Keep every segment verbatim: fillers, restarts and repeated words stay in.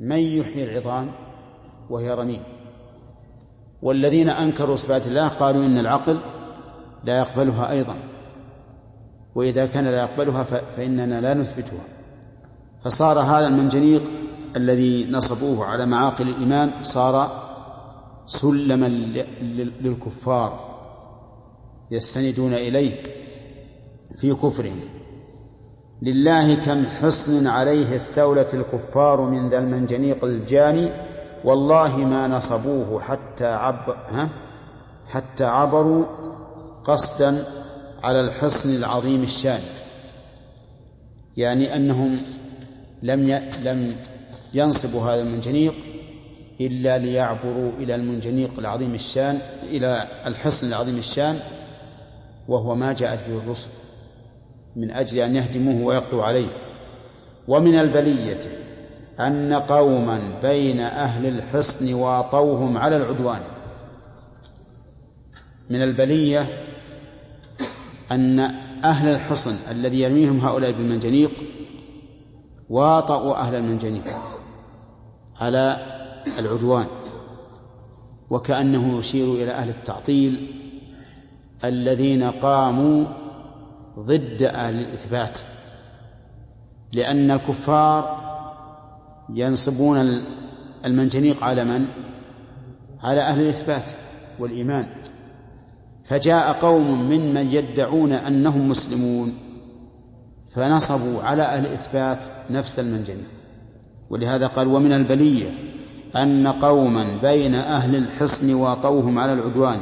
من يحيي العظام وهي رميم. والذين أنكروا صفات الله قالوا إن العقل لا يقبلها أيضا، وإذا كان لا يقبلها فإننا لا نثبتها. فصار هذا المنجنيق الذي نصبوه على معاقل الإيمان صار سلما للكفار يستندون إليه في كفرهم. لله كم حصن عليه استولت الكفار من ذا المنجنيق الجاني، والله ما نصبوه حتى, عب حتى عبروا قصدا على الحصن العظيم الشان. يعني أنهم لم لم ينصبوا هذا المنجنيق إلا ليعبروا إلى المنجنيق العظيم الشان، إلى الحصن العظيم الشان، وهو ما جاءت به الرسل من أجل أن يهدموه ويقضوا عليه. ومن البلية أن قوما بين أهل الحصن واطوهم على العدوان. من البلية أن أهل الحصن الذي يرميهم هؤلاء بالمنجنيق واطؤوا أهل المنجنيق على العدوان، وكأنه يشير إلى أهل التعطيل الذين قاموا ضد أهل الإثبات، لأن الكفار ينصبون المنجنيق على من؟ على أهل الإثبات والإيمان. فجاء قوم ممن يدعون أنهم مسلمون فنصبوا على أهل الإثبات نفس المنجنيق. ولهذا قال ومن البلية أن قوما بين أهل الحصن واطوهم على العدوان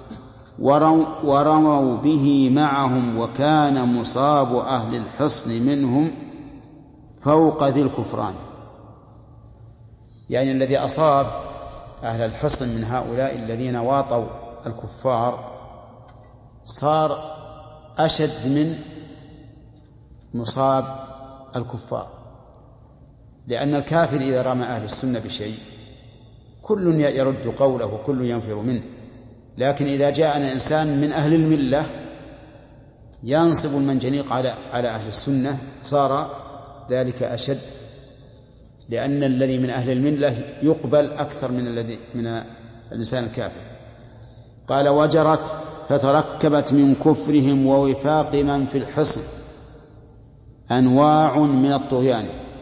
ورموا به معهم، وكان مصاب أهل الحصن منهم فوق ذي الكفران. يعني الذي أصاب أهل الحصن من هؤلاء الذين واطوا الكفار صار أشد من مصاب الكفار، لأن الكافر إذا رمى أهل السنة بشيء كل يرد قوله وكل ينفر منه، لكن إذا جاءنا إنسان من أهل الملة ينصب المنجنيق على على أهل السنة صار ذلك أشد، لأن الذي من أهل الملة يقبل أكثر من الذي من الإنسان الكافر. قال وجرت فتركبت من كفرهم ووفاق من في الحصن أنواع من الطغيان،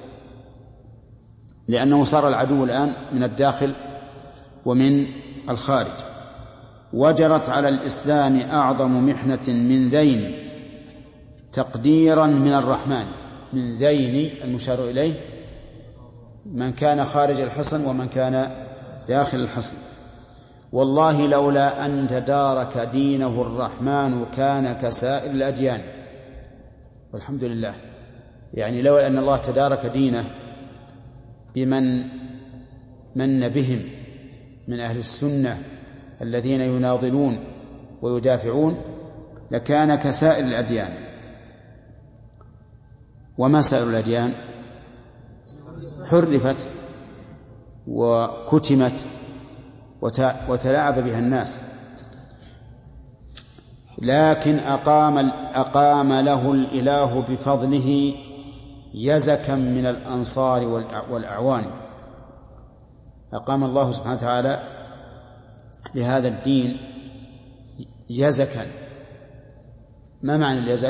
لأنه صار العدو الآن من الداخل ومن الخارج. وجرت على الإسلام أعظم محنة من ذين تقديرا من الرحمن. من ذين المشار إليه من كان خارج الحصن ومن كان داخل الحصن. والله لولا أن تدارك دينه الرحمن كان كسائر الأديان. والحمد لله، يعني لولا أن الله تدارك دينه بمن من بهم من أهل السنة الذين يناضلون ويدافعون لكان كسائر الأديان. وما سائر الأديان؟ حرفت وكتمت وتلاعب بها الناس، لكن أقام, أقام له الإله بفضله يزكا من الأنصار والأعوان. أقام الله سبحانه وتعالى لهذا الدين يزكا. ما معنى اليزك؟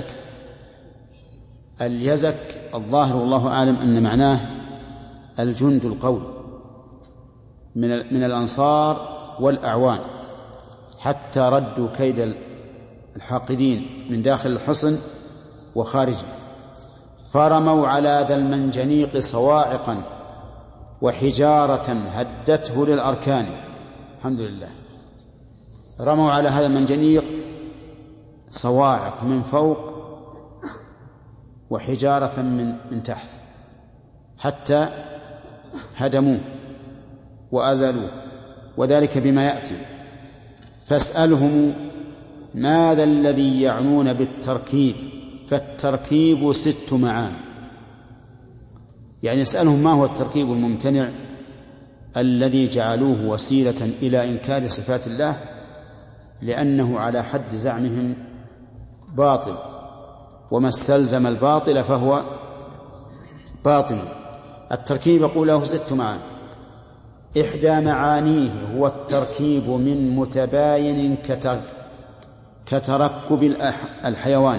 اليزك الظاهر والله أعلم أن معناه الجند القوي من من الأنصار والأعوان، حتى ردوا كيد الحاقدين من داخل الحصن وخارجه. فرموا على ذا المنجنيق صواعقا وحجارة هدته للأركان. الحمد لله. رموا على هذا المنجنيق صواعق من فوق وحجارة من من تحت حتى هدموه وأزلوه، وذلك بما يأتي. فاسألهم ماذا الذي يعنون بالتركيب، فالتركيب ست معاني. يعني اسألهم ما هو التركيب الممتنع الذي جعلوه وسيلة إلى إنكار صفات الله، لأنه على حد زعمهم باطل، وما استلزم الباطل فهو باطل. التركيب يقول له ست معاني. إحدى معانيه هو التركيب من متباين كتركب الحيوان.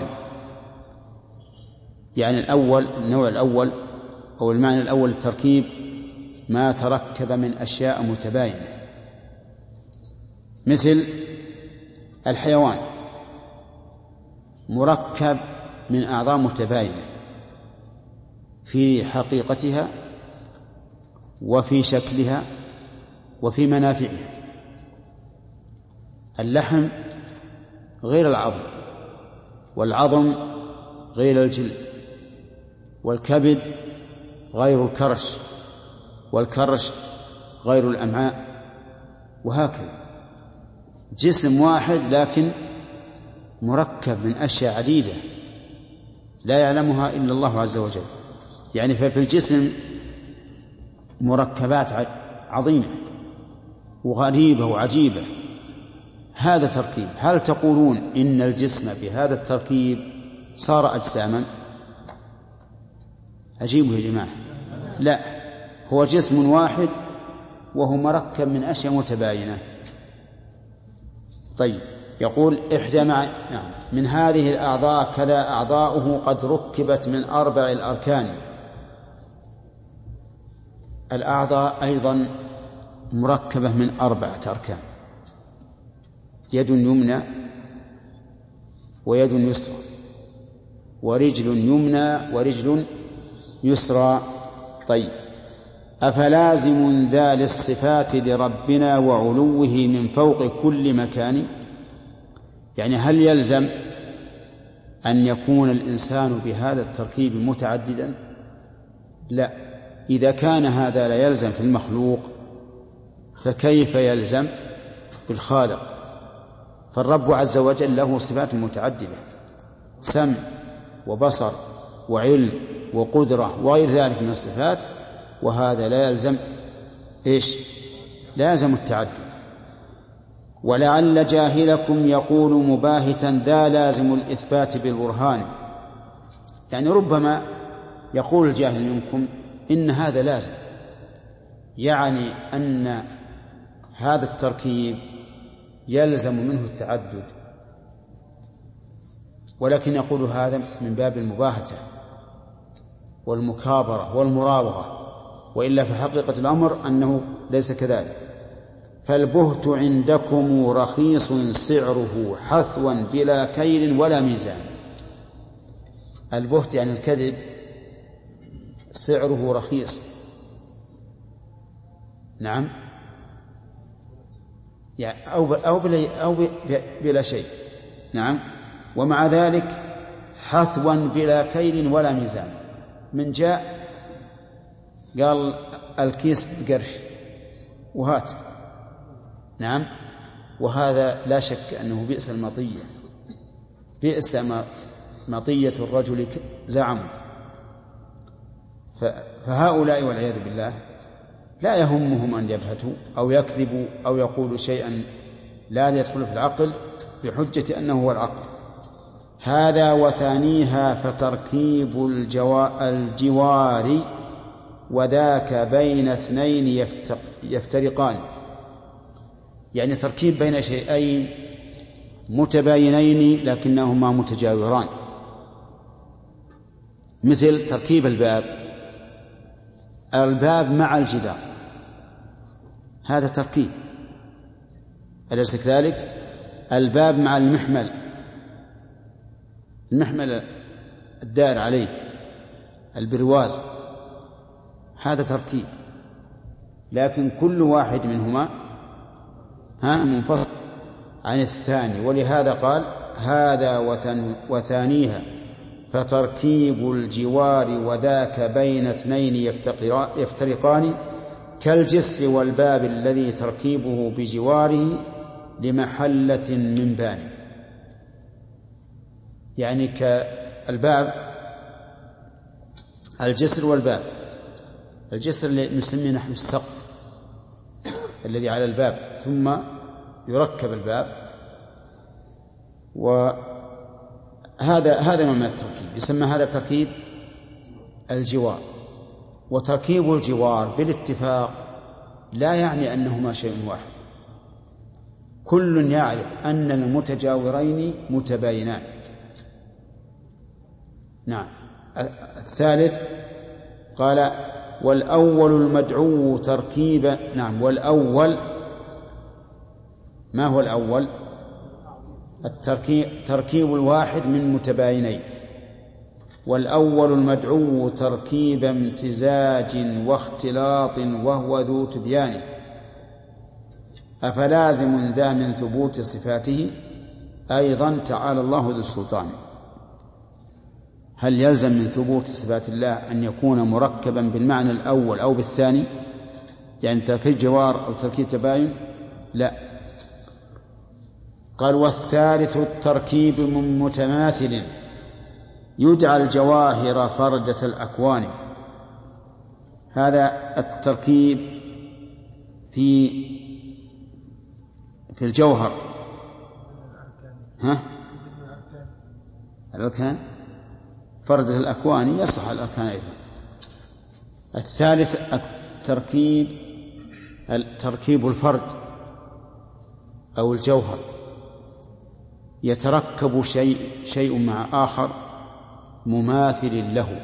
يعني الأول النوع الأول أو المعنى الأول التركيب ما تركب من أشياء متباينة، مثل الحيوان مركب من أعضاء متباينة في حقيقتها وفي شكلها وفي منافعها. اللحم غير العظم، والعظم غير الجلد، والكبد غير الكرش، والكرش غير الأمعاء، وهكذا. جسم واحد لكن مركب من أشياء عديدة لا يعلمها إلا الله عز وجل. يعني ففي الجسم مركبات عظيمة وغريبة وعجيبة. هذا تركيب. هل تقولون إن الجسم بهذا التركيب صار أجساما؟ أجيبوا يا جماعة. لا، هو جسم واحد وهو مركب من أشياء متباينة. طيب، يقول إحدى مع... نعم. من هذه الأعضاء كذا أعضاؤه قد ركبت من أربع الأركان. الأعضاء أيضا مركبة من أربعة أركان: يد يمنى ويد يسرى، ورجل يمنى ورجل يسرى. طيب، أفلازم ذا للصفات لربنا وعلوه من فوق كل مكان؟ يعني هل يلزم أن يكون الإنسان بهذا التركيب متعددا؟ لا. إذا كان هذا لا يلزم في المخلوق فكيف يلزم بالخالق؟ فالرب عز وجل له صفات متعددة: سمع وبصر وعلم وقدرة وغير ذلك من الصفات، وهذا لا يلزم إيش؟ لا يلزم التعدد. ولعل جاهلكم يقول مباهتا ذا لازم الإثبات بالبرهان. يعني ربما يقول الجاهل منكم إن هذا لازم، يعني أن هذا التركيب يلزم منه التعدد، ولكن يقول هذا من باب المباهتة والمكابرة والمراوغة، وإلا في حقيقة الأمر أنه ليس كذلك. فالبهت عندكم رخيص سعره حثوا بلا كيل ولا ميزان. البهت يعني الكذب، سعره رخيص. نعم، يعني أو أو بلا أو بلا شيء. نعم، ومع ذلك حثوا بلا كيل ولا ميزان. من جاء قال الكيس بقرش وهات. نعم، وهذا لا شك أنه بئس المطية، بئس مطية الرجل زعم. فهؤلاء والعياذ بالله لا يهمهم أن يبهتوا أو يكذبوا أو يقولوا شيئا لا يدخل في العقل بحجة أنه هو العقل. هذا وثانيها فتركيب الجوار وذاك بين اثنين يفترقان. يعني تركيب بين شيئين متباينين لكنهما متجاوران، مثل تركيب الباب. الباب مع الجدار هذا تركيب، أليس كذلك؟ الباب مع المحمل، المحمل الدائر عليه البرواز، هذا تركيب، لكن كل واحد منهما ها منفصل عن الثاني. ولهذا قال هذا وثانيها فتركيب الجوار وذاك بين اثنين يفترقان كالجسر والباب الذي تركيبه بجواره لمحلة من بان. يعني كالباب الجسر والباب. الجسر اللي نسميه نحن السقف الذي على الباب، ثم يركب الباب، وهذا هذا من التركيب يسمى هذا تركيب الجوار. وتركيب الجوار بالاتفاق لا يعني أنهما شيء واحد، كل يعرف أن المتجاورين متباينان. نعم. الثالث قال والأول المدعو تركيب. نعم. والأول ما هو الأول؟ التركيب تركيب الواحد من متباينين. والأول المدعو تركيب امتزاج واختلاط وهو ذو تبيان، أفلازم ذا من ثبوت صفاته أيضا تعالى الله ذو السلطان. هل يلزم من ثبوت صفات الله أن يكون مركبا بالمعنى الأول أو بالثاني، يعني تركيب جوار أو تركيب تباين؟ لا. قال والثالث التركيب من متماثل يدعى الجواهر فردة الأكوان. هذا التركيب في في الجوهر ها الأركان فردة الأكوان يصح الأركان أيضا. الثالث التركيب تركيب الفرد أو الجوهر، يتركب شيء شيء مع آخر مماثل له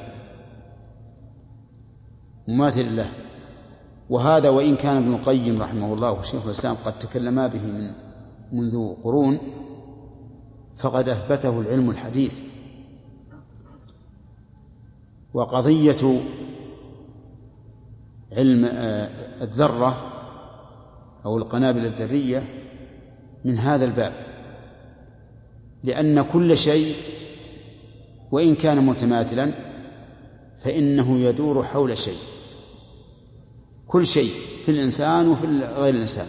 مماثل له وهذا وإن كان ابن القيم رحمه الله وشيخ الإسلام قد تكلما به من منذ قرون، فقد أثبته العلم الحديث. وقضية علم الذرة أو القنابل الذرية من هذا الباب، لأن كل شيء وإن كان متماثلا فإنه يدور حول شيء، كل شيء في الإنسان وفي غير الإنسان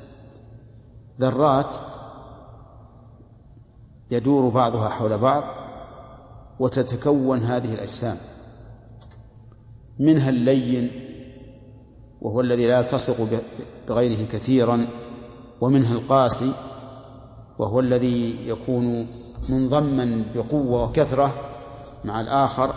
ذرات يدور بعضها حول بعض وتتكون هذه الأجسام، منها اللين وهو الذي لا يلتصق بغيره كثيرا، ومنها القاسي وهو الذي يكون منضما بقوة وكثرة مع الآخر.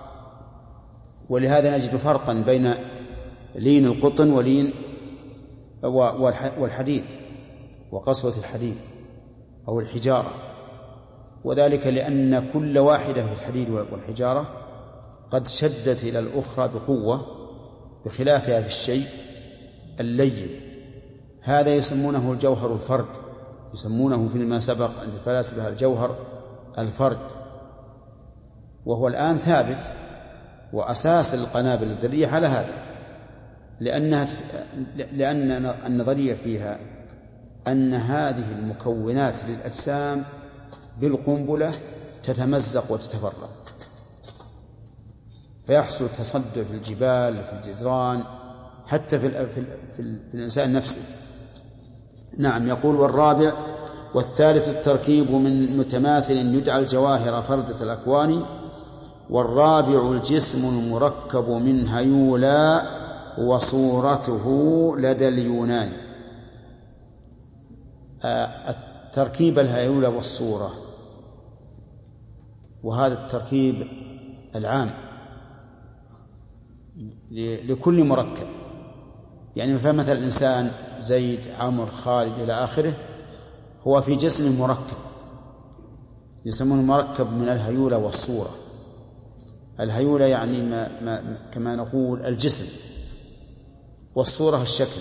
ولهذا نجد فرقا بين لين القطن ولين والحديد وقسوة الحديد أو الحجارة، وذلك لأن كل واحدة في الحديد والحجارة قد شدت إلى الأخرى بقوة بخلافها في الشيء اللين. هذا يسمونه الجوهر الفرد، يسمونه فيما سبق عند الفلاسفة الجوهر الفرد، وهو الآن ثابت. وأساس القنابل الذرية على هذا، لأنها لأن النظرية فيها أن هذه المكونات للأجسام بالقنبلة تتمزق وتتفرق، فيحصل التصدع في الجبال في الجدران حتى في, في, في, في الإنسان نفسه. نعم. يقول والرابع والثالث التركيب من متماثل يدعى الجواهر فردة الأكوان. والرابع الجسم المركب من هيولا وصورته لدى اليونان. التركيب الهيولا والصورة، وهذا التركيب العام لكل مركب، يعني فمثل الإنسان زيد عمر خالد إلى آخره هو في جسم مركب يسمونه مركب من الهيولة والصورة. الهيولة يعني ما ما كما نقول الجسم، والصورة الشكل،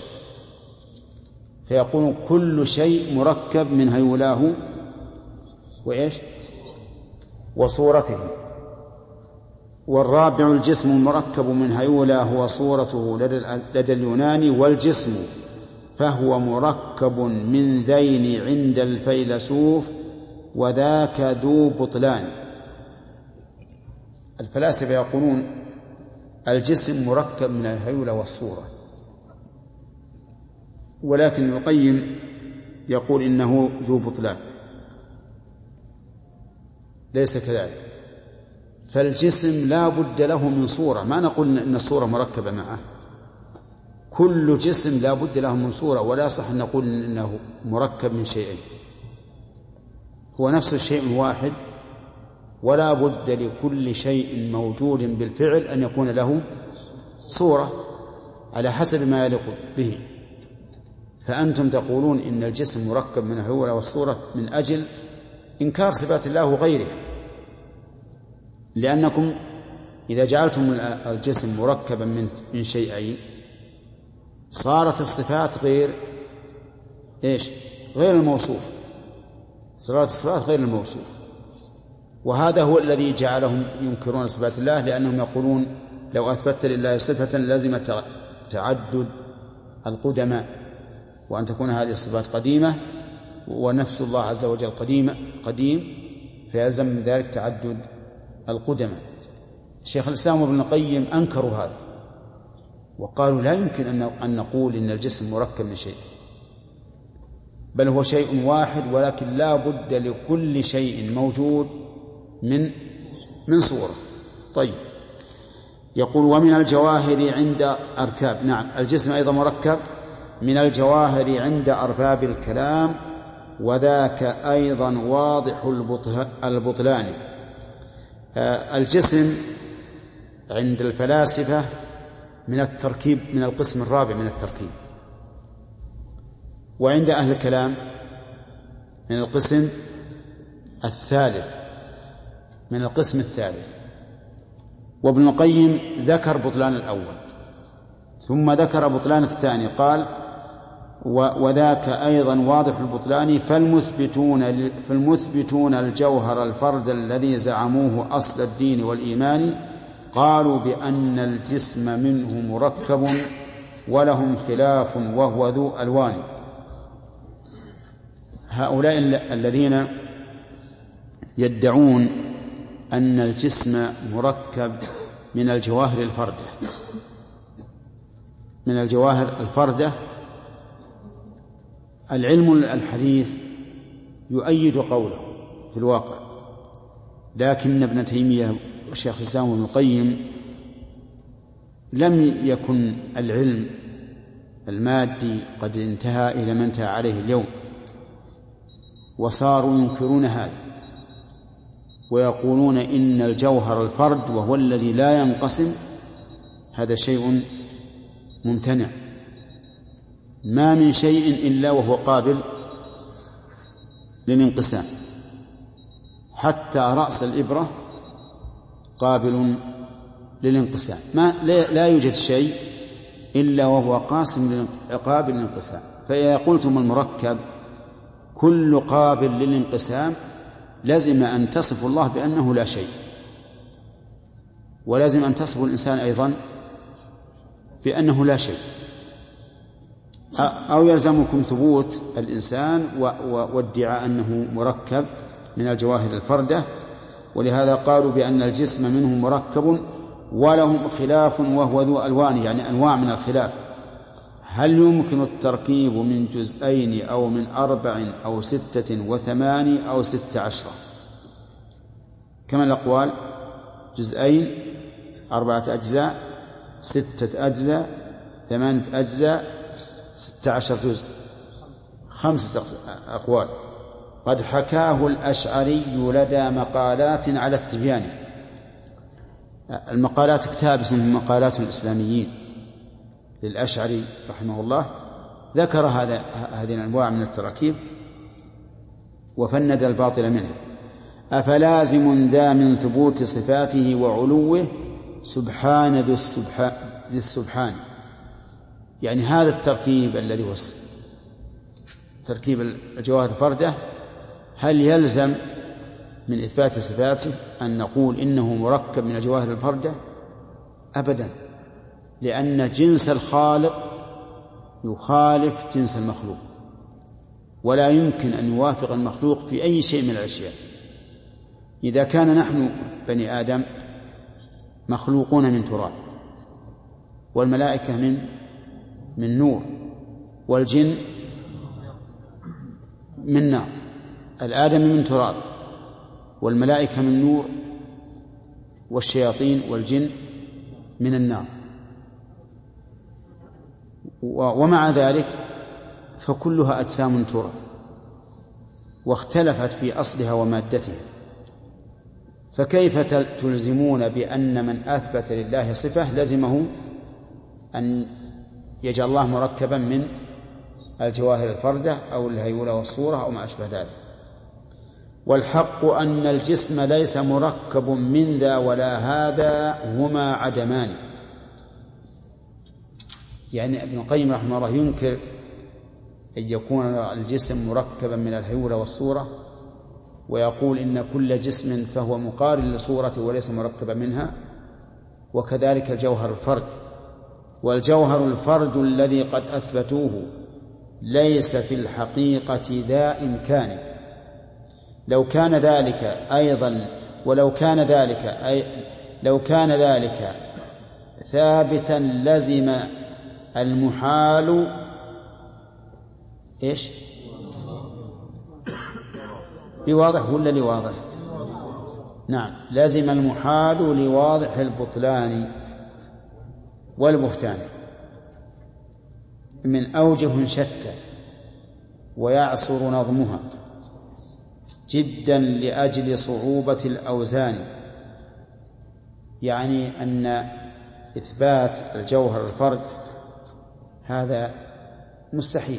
فيقول كل شيء مركب من هيولاه وإيش وصورته. والرابع الجسم المركب من هيولاه وصورته لدى اليونان. والجسم فهو مركب من ذين عند الفيلسوف وذاك ذو بطلان. الفلاسفة يقولون الجسم مركب من الهيولة والصورة، ولكن ابن القيم يقول إنه ذو بطلان، ليس كذلك. فالجسم لا بد له من صورة، ما نقول إن الصورة مركبة معه، كل جسم لا بد له من صورة، ولا صح أن نقول إنه مركب من شيئين، هو نفس الشيء الواحد، ولا بد لكل شيء موجود بالفعل أن يكون له صورة على حسب ما يليق به. فأنتم تقولون إن الجسم مركب من الهيئة والصورة من أجل إنكار صفات الله وغيرها، لأنكم إذا جعلتم الجسم مركبا من من شيئين صارت الصفات غير إيش؟ غير الموصوف، صارت الصفات غير الموصوف. وهذا هو الذي جعلهم ينكرون صفات الله، لأنهم يقولون لو أثبت لله صفة لازم تعدد القدماء، وأن تكون هذه الصفات قديمة ونفس الله عز وجل قديم قديم فيلزم من ذلك تعدد القدماء. شيخ الإسلام ابن القيم أنكروا هذا وقالوا لا يمكن أن نقول إن الجسم مركب من شيء، بل هو شيء واحد، ولكن لا بد لكل شيء موجود من من صورة. طيب، يقول ومن الجواهر عند أركاب، نعم الجسم أيضا مركب من الجواهر عند أرباب الكلام، وذاك أيضا واضح البطلان. الجسم عند الفلاسفة من التركيب، من القسم الرابع من التركيب، وعند أهل الكلام من القسم الثالث من القسم الثالث. وابن القيم ذكر بطلان الأول ثم ذكر بطلان الثاني، قال وذاك أيضا واضح البطلان، فالمثبتون, فالمثبتون الجوهر الفرد الذي زعموه أصل الدين والإيمان قالوا بأن الجسم منه مركب ولهم خلاف وهو ذو ألوان. هؤلاء الذين يدعون أن الجسم مركب من الجواهر الفردة من الجواهر الفردة العلم الحديث يؤيد قوله في الواقع، لكن ابن تيمية والشيخ الإسلام ابن القيم لم يكن العلم المادي قد انتهى إلى ما انتهى عليه اليوم، وصاروا ينكرون هذا ويقولون إن الجوهر الفرد وهو الذي لا ينقسم هذا شيء ممتنع، ما من شيء إلا وهو قابل للانقسام، حتى رأس الإبرة قابل للانقسام، ما لا يوجد شيء إلا وهو قاسم قابل للانقسام. فإذا قلتم المركب كل قابل للانقسام لازم أن تصف الله بأنه لا شيء، ولازم أن تصف الإنسان أيضا بأنه لا شيء، أو يلزمكم ثبوت الإنسان وادعاء أنه مركب من الجواهر الفردة. ولهذا قالوا بأن الجسم منه مركب ولهم خلاف وهو ذو ألوان، يعني أنواع من الخلاف، هل يمكن التركيب من جزئين أو من أربع أو ستة وثمان أو ستة عشرة؟ كما الأقوال جزئين، أربعة أجزاء، ستة أجزاء، ثمانية أجزاء، ستة عشر جزء، خمسة أقوال قد حكاه الأشعري لدى مقالات على التبيان. المقالات كتاب اسمه مقالات الإسلاميين للأشعري رحمه الله، ذكر هذا هذه الأنواع من التراكيب وفند الباطل منها. أفلازم ذا من ثبوت صفاته وعلوه سبحان ذو السبحان، يعني هذا التركيب الذي هو تركيب الجواهر الفردة هل يلزم من إثبات صفاته أن نقول إنه مركب من الجواهر الفردة؟ أبدا، لأن جنس الخالق يخالف جنس المخلوق، ولا يمكن أن يوافق المخلوق في أي شيء من الأشياء. إذا كان نحن بني آدم مخلوقون من تراب، والملائكة من من نور، والجن من نار، الآدم من تراب والملائكة من نور والشياطين والجن من النار، ومع ذلك فكلها أجسام ترى واختلفت في أصلها ومادتها، فكيف تلزمون بأن من أثبت لله صفة لزمه أن يجعل الله مركبا من الجواهر الفردة أو الهيولة والصورة أو ما أشبه ذلك. والحق أن الجسم ليس مركب من ذا ولا هذا، هما عدمان. يعني ابن القيم رحمه الله ينكر أن يكون الجسم مركبا من الهيولة والصورة، ويقول إن كل جسم فهو مقارن لصورته وليس مركبا منها، وكذلك الجوهر الفرد. والجوهر الفرد الذي قد أثبتوه ليس في الحقيقة ذا إمكان. لو كان ذلك أيضا ولو كان ذلك أي لو كان ذلك ثابتا لزم المحال إيش بواضح ولا لواضح؟ نعم، لازم المحال لواضح البطلان والبهتان من أوجه شتى، ويعسر نظمها جدا لأجل صعوبة الأوزان. يعني أن إثبات الجوهر الفرد هذا مستحيل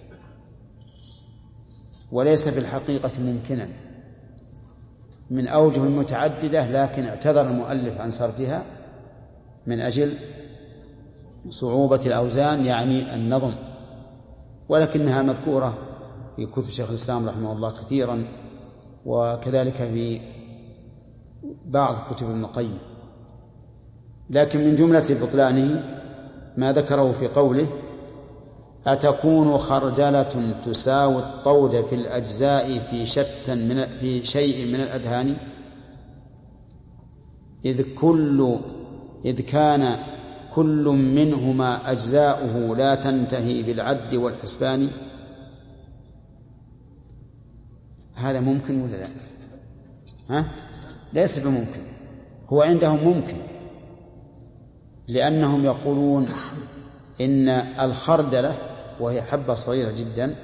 وليس في الحقيقة ممكنا من أوجه متعددة، لكن اعتذر المؤلف عن صرفها من أجل صعوبة الأوزان يعني النظم، ولكنها مذكورة في كتب شيخ الإسلام رحمه الله كثيرا، وكذلك في بعض كتب ابن القيم. لكن من جملة بطلانه ما ذكره في قوله: أتكون خردلة تساوي الطود في الأجزاء في شتى من في شيء من الأذهان، إذ كل إذ كان كل منهما أجزاؤه لا تنتهي بالعد والحسبان. هذا ممكن ولا لا؟ ها؟ ليس بممكن. هو عندهم ممكن، لأنهم يقولون إن الخردلة وهي حبة صغيرة جدا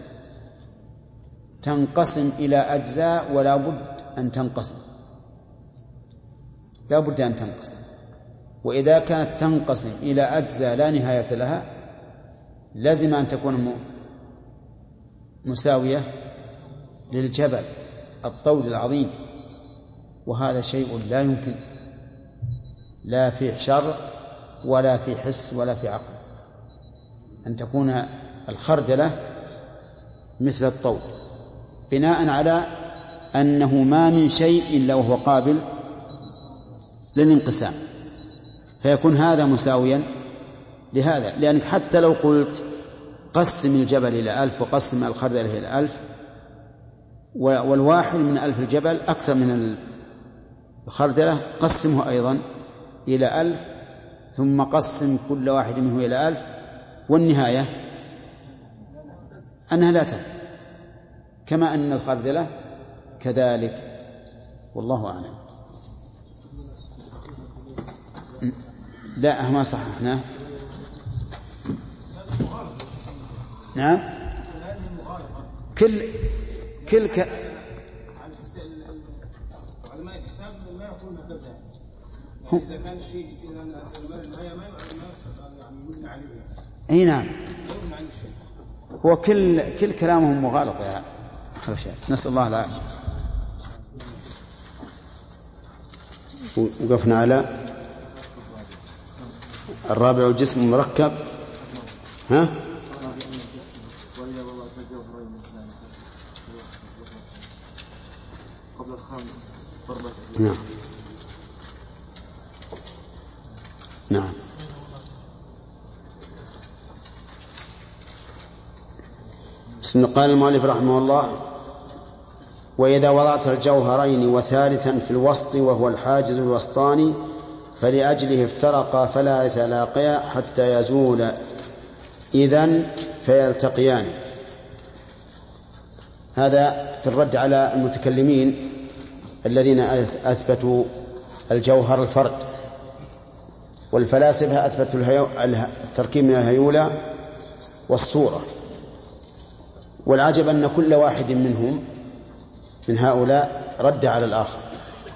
تنقسم إلى أجزاء ولا بد أن تنقسم، لا بد أن تنقسم. وإذا كانت تنقسم إلى أجزاء لا نهاية لها لازم أن تكون مساوية للجبل الطود العظيم، وهذا شيء لا يمكن، لا في شرع ولا في حس ولا في عقل، أن تكون الخردلة مثل الطود، بناء على أنه ما من شيء إلا وهو قابل للانقسام، فيكون هذا مساويا لهذا. لأنك حتى لو قلت قسم الجبل إلى ألف وقسم الخردلة إلى ألف، والواحد من ألف الجبل أكثر من الخردلة، قسمه أيضا إلى ألف ثم قسم كل واحد منه إلى ألف، والنهاية أنها لا تنفع، كما أن الخردلة كذلك. والله أعلم. لا ما صححناه. نعم، كل كل ك... علماء الحساب ما يقولون كذا، يعني إذا كان الشيء إلى النهاية ما يعني يمنع عليه، أي نعم، يمنع عن الشيء. هو كل كل كلامهم مغالط يا أخي، نسأل الله العافية. وقفنا على الرابع الجسم المركب. ها؟ قبل الخامس ضربة. نعم نعم. قال المؤلف رحمه الله: وإذا وضعت الجوهرين وثالثا في الوسط وهو الحاجز الوسطاني فلأجله افترقا فلا يتلاقيا حتى يزول إذن فيلتقيان. هذا في الرد على المتكلمين الذين أثبتوا الجوهر الفرد، والفلاسفة أثبتوا التركيب من الهيولة والصورة. والعجب أن كل واحد منهم من هؤلاء رد على الآخر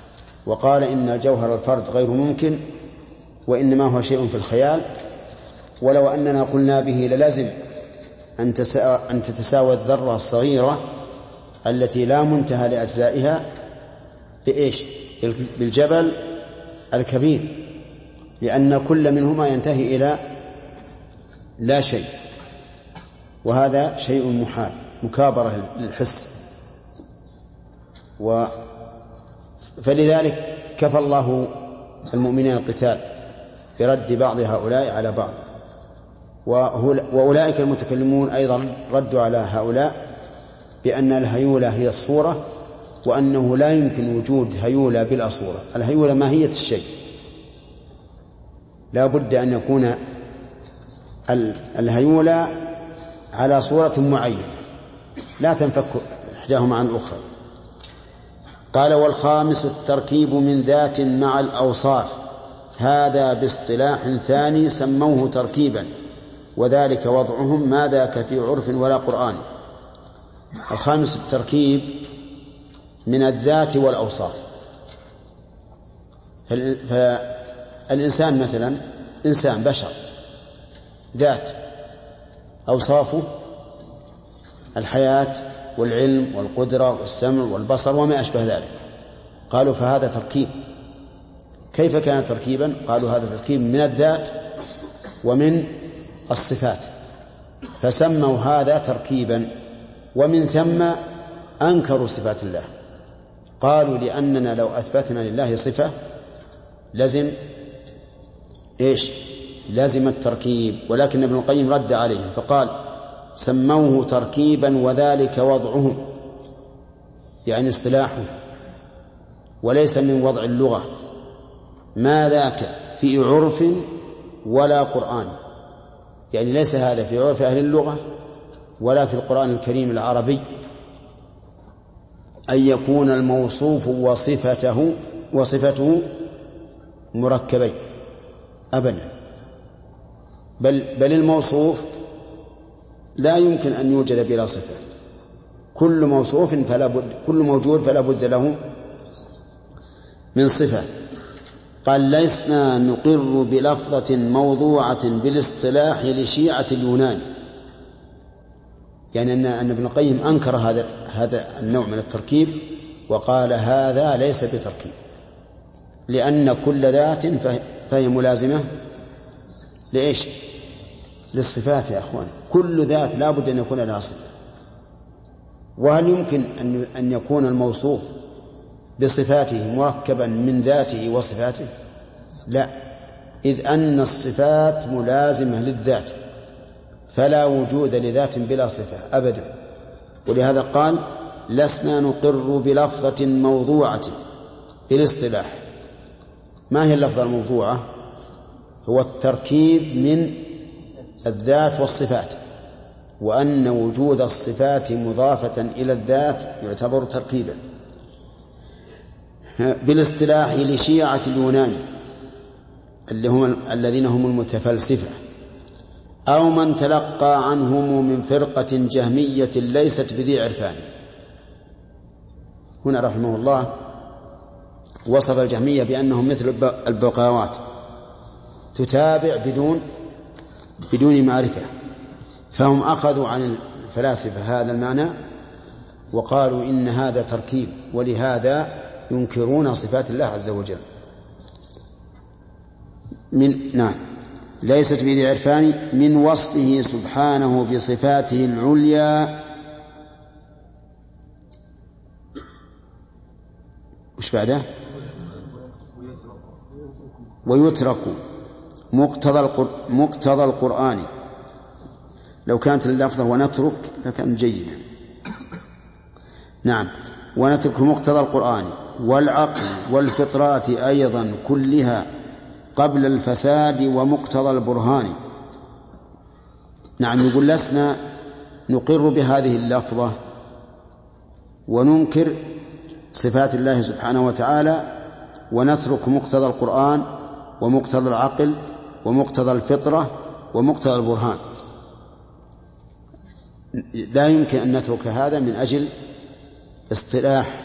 وقال إن جوهر الفرد غير ممكن، وإنما هو شيء في الخيال، ولو أننا قلنا به للازم أن تتساوى الذرة الصغيرة التي لا منتهى لأجزائها بإيش؟ بالجبل الكبير، لأن كل منهما ينتهي إلى لا شيء، وهذا شيء محال مكابرة للحس. و فلذلك كفى الله المؤمنين القتال برد بعض هؤلاء على بعض، وأولئك المتكلمون أيضا ردوا على هؤلاء بأن الهيولة هي الصورة، وأنه لا يمكن وجود هيولة بلا صورة. الهيولة ماهية الشيء، لا بد أن يكون الهيولة على صورة معينة لا تنفك إحداهما عن الأخرى. قال: والخامس التركيب من ذات مع الأوصاف، هذا باصطلاح ثاني سموه تركيبا، وذلك وضعهم ما ذاك في عرف ولا قرآن. الخامس التركيب من الذات والأوصاف. فالإنسان مثلا إنسان بشر ذات، أوصافه الحياة والعلم والقدرة والسمع والبصر وما أشبه ذلك. قالوا فهذا تركيب. كيف كان تركيبا؟ قالوا هذا تركيب من الذات ومن الصفات، فسموا هذا تركيبا، ومن ثم أنكروا صفات الله. قالوا لأننا لو أثبتنا لله صفة لازم إيش؟ لازم التركيب. ولكن ابن القيم رد عليهم فقال: سموه تركيبا وذلك وضعهم، يعني اصطلاحه، وليس من وضع اللغة، ما ذاك في عرف ولا قرآن، يعني ليس هذا في عرف أهل اللغة ولا في القرآن الكريم العربي أن يكون الموصوف وصفته وصفته مركبين أبدا، بل, بل الموصوف لا يمكن أن يوجد بلا صفة. كل موصوف فلا بد، كل موجود فلا بد له من صفة. قال: لسنا نقر بلفظة موضوعة بالاصطلاح لشيعة اليونان، يعني أن ابن القيم أنكر هذا هذا النوع من التركيب، وقال هذا ليس بتركيب، لأن كل ذات فهي ملازمة لإيش؟ للصفات يا أخوان. كل ذات لا بد أن يكون لها صفة. وهل يمكن أن يكون الموصوف بصفاته مركبا من ذاته وصفاته؟ لا، إذ أن الصفات ملازمة للذات، فلا وجود لذات بلا صفة أبدا. ولهذا قال: لسنا نقر بلفظة موضوعة بالاصطلاح. ما هي اللفظة الموضوعة؟ هو التركيب من الذات والصفات، وأن وجود الصفات مضافة إلى الذات يعتبر تركيبا. بالاصطلاح لشيعة اليونان اللي هم الذين هم المتفلسفة، أو من تلقى عنهم من فرقة جهمية ليست بذي عرفان. هنا رحمه الله وصف الجهمية بأنهم مثل البقاوات، تتابع بدون بدون معرفة. فهم أخذوا عن الفلاسفة هذا المعنى وقالوا إن هذا تركيب، ولهذا ينكرون صفات الله عز وجل. من نعم ليست بذي عرفان من وصفه سبحانه بصفاته العليا. وش بعده؟ ويترك مقتضى مقتضى القرآن. لو كانت اللفظة ونترك لكان جيدا. نعم، ونترك مقتضى القرآن والعقل والفطرات أيضا كلها قبل الفساد ومقتضى البرهان. نعم، يقول لسنا نقر بهذه اللفظة وننكر صفات الله سبحانه وتعالى، ونترك مقتضى القرآن ومقتضى العقل ومقتضى الفطرة ومقتضى البرهان. لا يمكن أن نترك هذا من أجل اصطلاح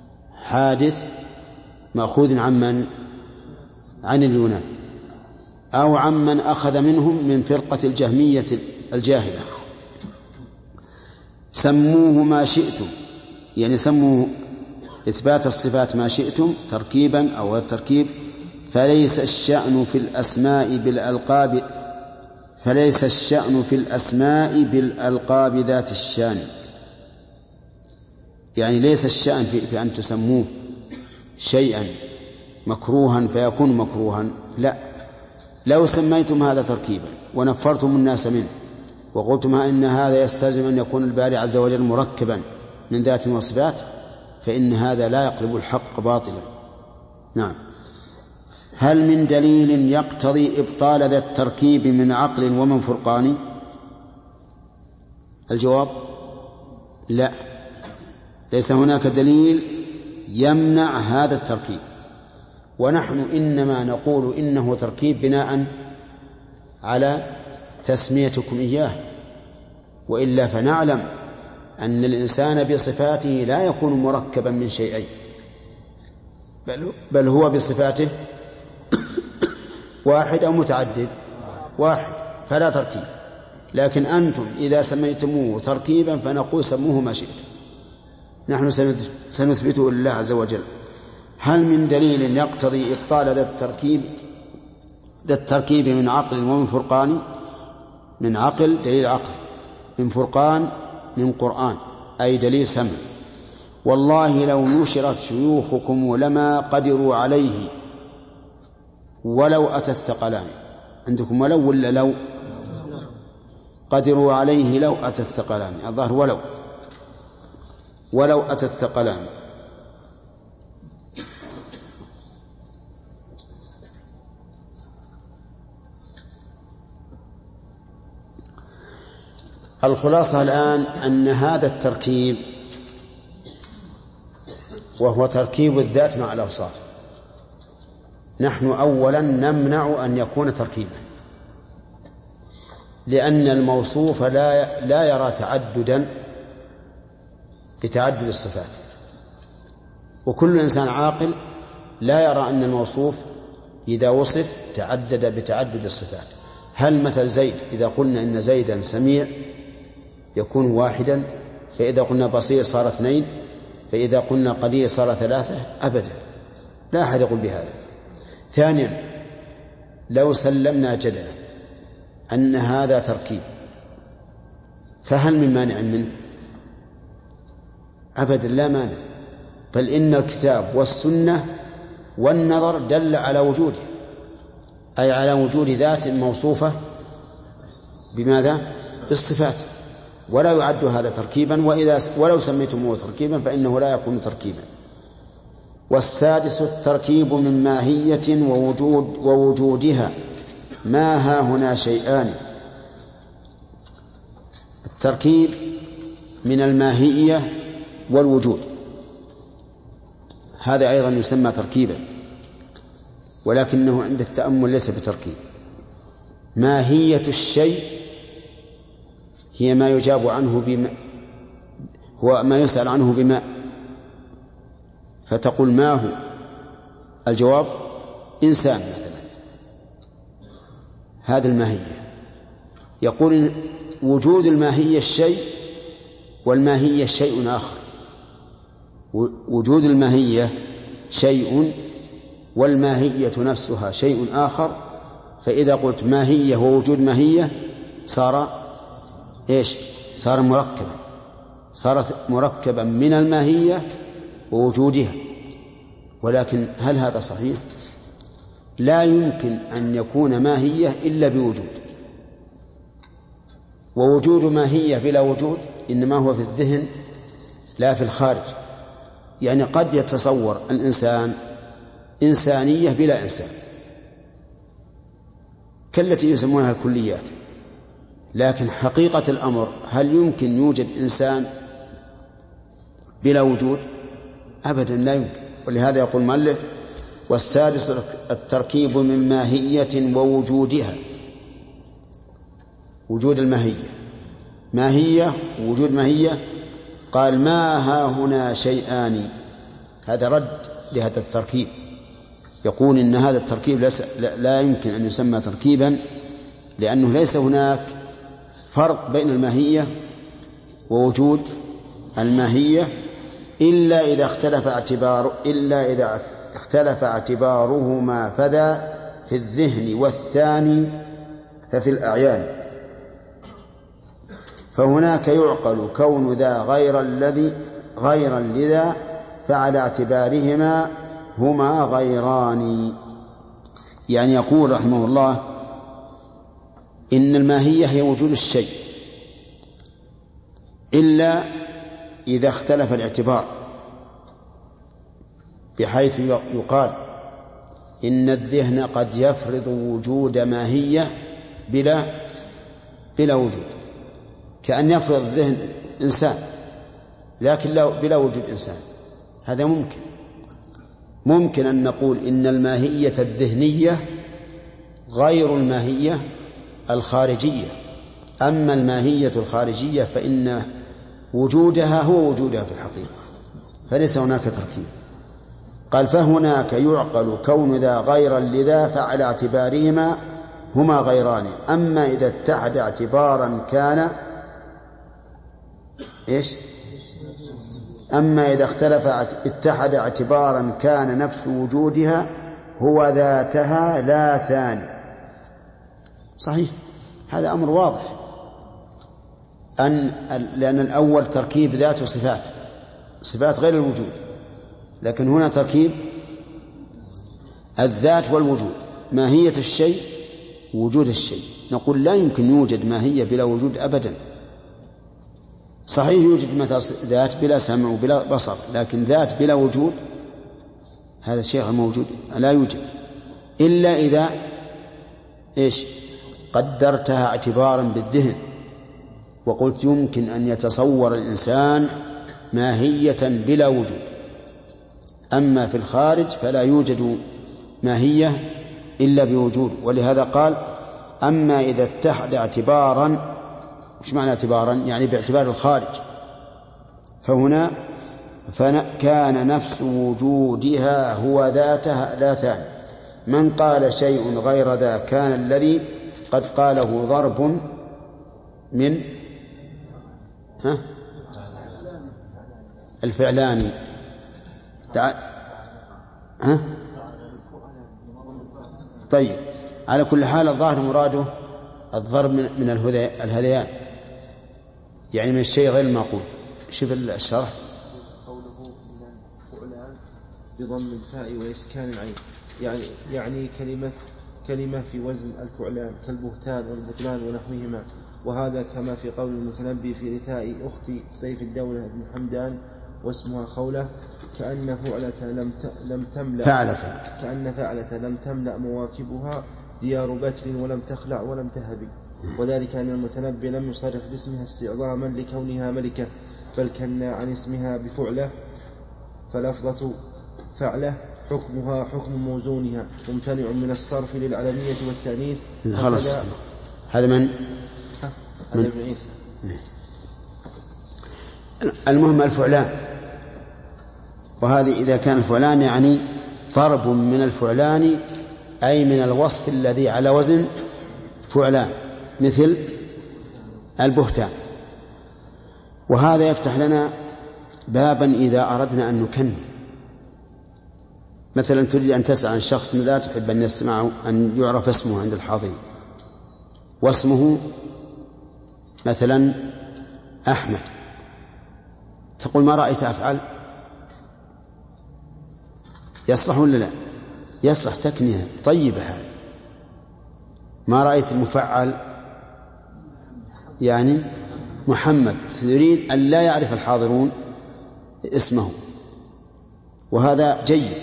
حادث مأخوذ عن من؟ عن اليونان. أو عمن أخذ منهم من فرقة الجهمية الجاهلة. سموه ما شئتم، يعني سموا إثبات الصفات ما شئتم تركيبا أو غير تركيب، فليس الشأن في الأسماء بالألقاب فليس الشأن في الأسماء بالألقاب ذات الشان. يعني ليس الشأن في, في أن تسموه شيئا مكروها فيكون مكروها، لا، لو سميتم هذا تركيبا ونفرتم الناس منه وقلتم إن هذا يستلزم أن يكون الباري عز وجل مركبا من ذات وصفات، فإن هذا لا يقلب الحق باطلا. نعم. هل من دليل يقتضي إبطال ذا التركيب من عقل ومن فرقان؟ الجواب لا، ليس هناك دليل يمنع هذا التركيب، ونحن إنما نقول إنه تركيب بناء على تسميتكم إياه، وإلا فنعلم أن الإنسان بصفاته لا يكون مركبا من شيئين، بل هو بصفاته واحد أو متعدد، واحد، فلا تركيب. لكن أنتم إذا سميتموه تركيبا فنقول سموه ما شئتم، نحن سنثبته لله عز وجل. هل من دليل يقتضي إبطال ذا التركيب ذا التركيب من عقل ومن فرقان؟ من عقل دليل عقل، من فرقان من قرآن، أي دليل سمع. والله لو نشرت شيوخكم لما قدروا عليه ولو أتى الثقلان. عندكم ولو ولا لو؟ قدروا عليه لو أتى الثقلان، الظاهر ولو ولو أتى الثقلان. الخلاصة الآن أن هذا التركيب وهو تركيب الذات مع الأوصاف، نحن أولا نمنع أن يكون تركيبا، لأن الموصوف لا لا يرى تعددا بتعدد الصفات، وكل إنسان عاقل لا يرى أن الموصوف إذا وصف تعدد بتعدد الصفات. هل مثل زيد إذا قلنا إن زيدا سميع يكون واحدا، فإذا قلنا بصير صار اثنين، فإذا قلنا قدير صار ثلاثة؟ أبدا، لا أحد يقول بهذا. ثانيا، لو سلمنا جدلا أن هذا تركيب، فهل من مانع منه؟ أبدا لا مانع، بل إن الكتاب والسنة والنظر دل على وجوده، أي على وجود ذات موصوفة بماذا؟ بالصفات، ولا يعد هذا تركيبا، وإذا ولو سميتموه تركيبا فإنه لا يكون تركيبا. والسادس التركيب من ماهية ووجود ووجودها، ما ها هنا شيئان. التركيب من الماهية والوجود هذا أيضا يسمى تركيبا، ولكنه عند التأمل ليس بتركيب. ماهية الشيء هي ما يجاب عنه بما هو ما يسأل عنه بما، فتقول ما هو؟ الجواب إنسان مثلا، هذا الماهية. يقول وجود الماهية الشيء والماهية شيء آخر، وجود الماهية شيء والماهية نفسها شيء آخر، فإذا قلت ماهية ووجود ماهية صار إيش؟ صار مركبا، صارت مركبا من الماهية ووجودها. ولكن هل هذا صحيح؟ لا يمكن أن يكون ماهية إلا بوجود، ووجود ماهية بلا وجود إنما هو في الذهن لا في الخارج. يعني قد يتصور الإنسان إنسانية بلا إنسان كالتي يسمونها الكليات، لكن حقيقة الأمر هل يمكن يوجد إنسان بلا وجود؟ أبدا لا يمكن. ولهذا يقول المؤلف والسادس التركيب من ماهية ووجودها، وجود الماهية، ماهية ووجود ماهية. قال ما ها هنا شيئان، هذا رد لهذا التركيب، يقول إن هذا التركيب لا يمكن أن يسمى تركيبا، لأنه ليس هناك فرق بين الماهية ووجود الماهية إلا إذا اختلف اعتبار إلا إذا اختلف اعتبارهما فذا في الذهن والثاني ففي الأعيان. فهناك يعقل كون ذا غير الذي غيرا لذا فعلى اعتبارهما هما غيران. يعني يقول رحمه الله إن الماهية هي وجود الشيء إلا إذا اختلف الاعتبار، بحيث يقال إن الذهن قد يفرض وجود ماهية بلا بلا وجود، كأن يفرض الذهن إنسان لكن بلا وجود إنسان. هذا ممكن. ممكن أن نقول إن الماهية الذهنية غير الماهية الخارجية، أما الماهية الخارجية فإن وجودها هو وجودها في الحقيقة، فليس هناك تركيب. قال فهناك يعقل كون ذا غيرا لذا فعلى اعتبارهما هما غيران. أما إذا اتحد اعتبارا كان إيش أما إذا اختلف اتحد اعتبارا كان نفس وجودها هو ذاتها لا ثاني. صحيح، هذا أمر واضح، أن لأن الأول تركيب ذات وصفات، صفات غير الوجود، لكن هنا تركيب الذات والوجود، ماهية الشيء وجود الشيء. نقول لا يمكن يوجد ماهية بلا وجود أبدا. صحيح يوجد مثلا ذات بلا سمع وبلا بصر، لكن ذات بلا وجود هذا الشيء الموجود لا يوجد إلا إذا إيش قدرتها اعتبارا بالذهن وقلت يمكن أن يتصور الإنسان ماهية بلا وجود. أما في الخارج فلا يوجد ماهية إلا بوجود. ولهذا قال أما إذا اتحد اعتبارا، وش معنى اعتبارا؟ يعني باعتبار الخارج، فهنا فكان نفس وجودها هو ذاتها لا ثاني. من قال شيء غير ذا كان الذي قد قاله ضرب من ها الفعلان ها طيب، على كل حال الظاهر مراده الضرب من الهذيان، يعني من الشيء غير المعقول. شوف الشرح قوله من الفعلان بضم الفاء وإسكان العين، يعني يعني كلمة كلمة في وزن الفعلان كالبهتان والبطلان ونحوهما. وهذا كما في قول المتنبي في رثاء أختي سيف الدولة بن حمدان واسمها خولة، كأن فعلة لم لم تملأ فعلة كأن فعلة لم تملأ مواكبها ديار بتر ولم تخلع ولم تهب. وذلك أن المتنبي لم يصرح باسمها استعظاما لكونها ملكة، بل كان عن اسمها بفعلة، فلفظة فعلة حكمها حكم موزونها ممتنع من الصرف للعلمية والتأنيث. خلاص هذا من هذا ابن عيسى. المهم الفعلان، وهذه إذا كان الفعلان يعني ضرب من الفعلان أي من الوصف الذي على وزن فعلان، مثل البهتان. وهذا يفتح لنا بابا إذا أردنا أن نكني. مثلا تريد أن تسأل عن شخص لا تحب أن يسمع أن يعرف اسمه عند الحاضرين، واسمه مثلا أحمد، تقول ما رأيت أفعل؟ يصلح ولا لا؟ يصلح تكنية طيبة هذه. ما رأيت مفعل يعني محمد، تريد أن لا يعرف الحاضرون اسمه، وهذا جيد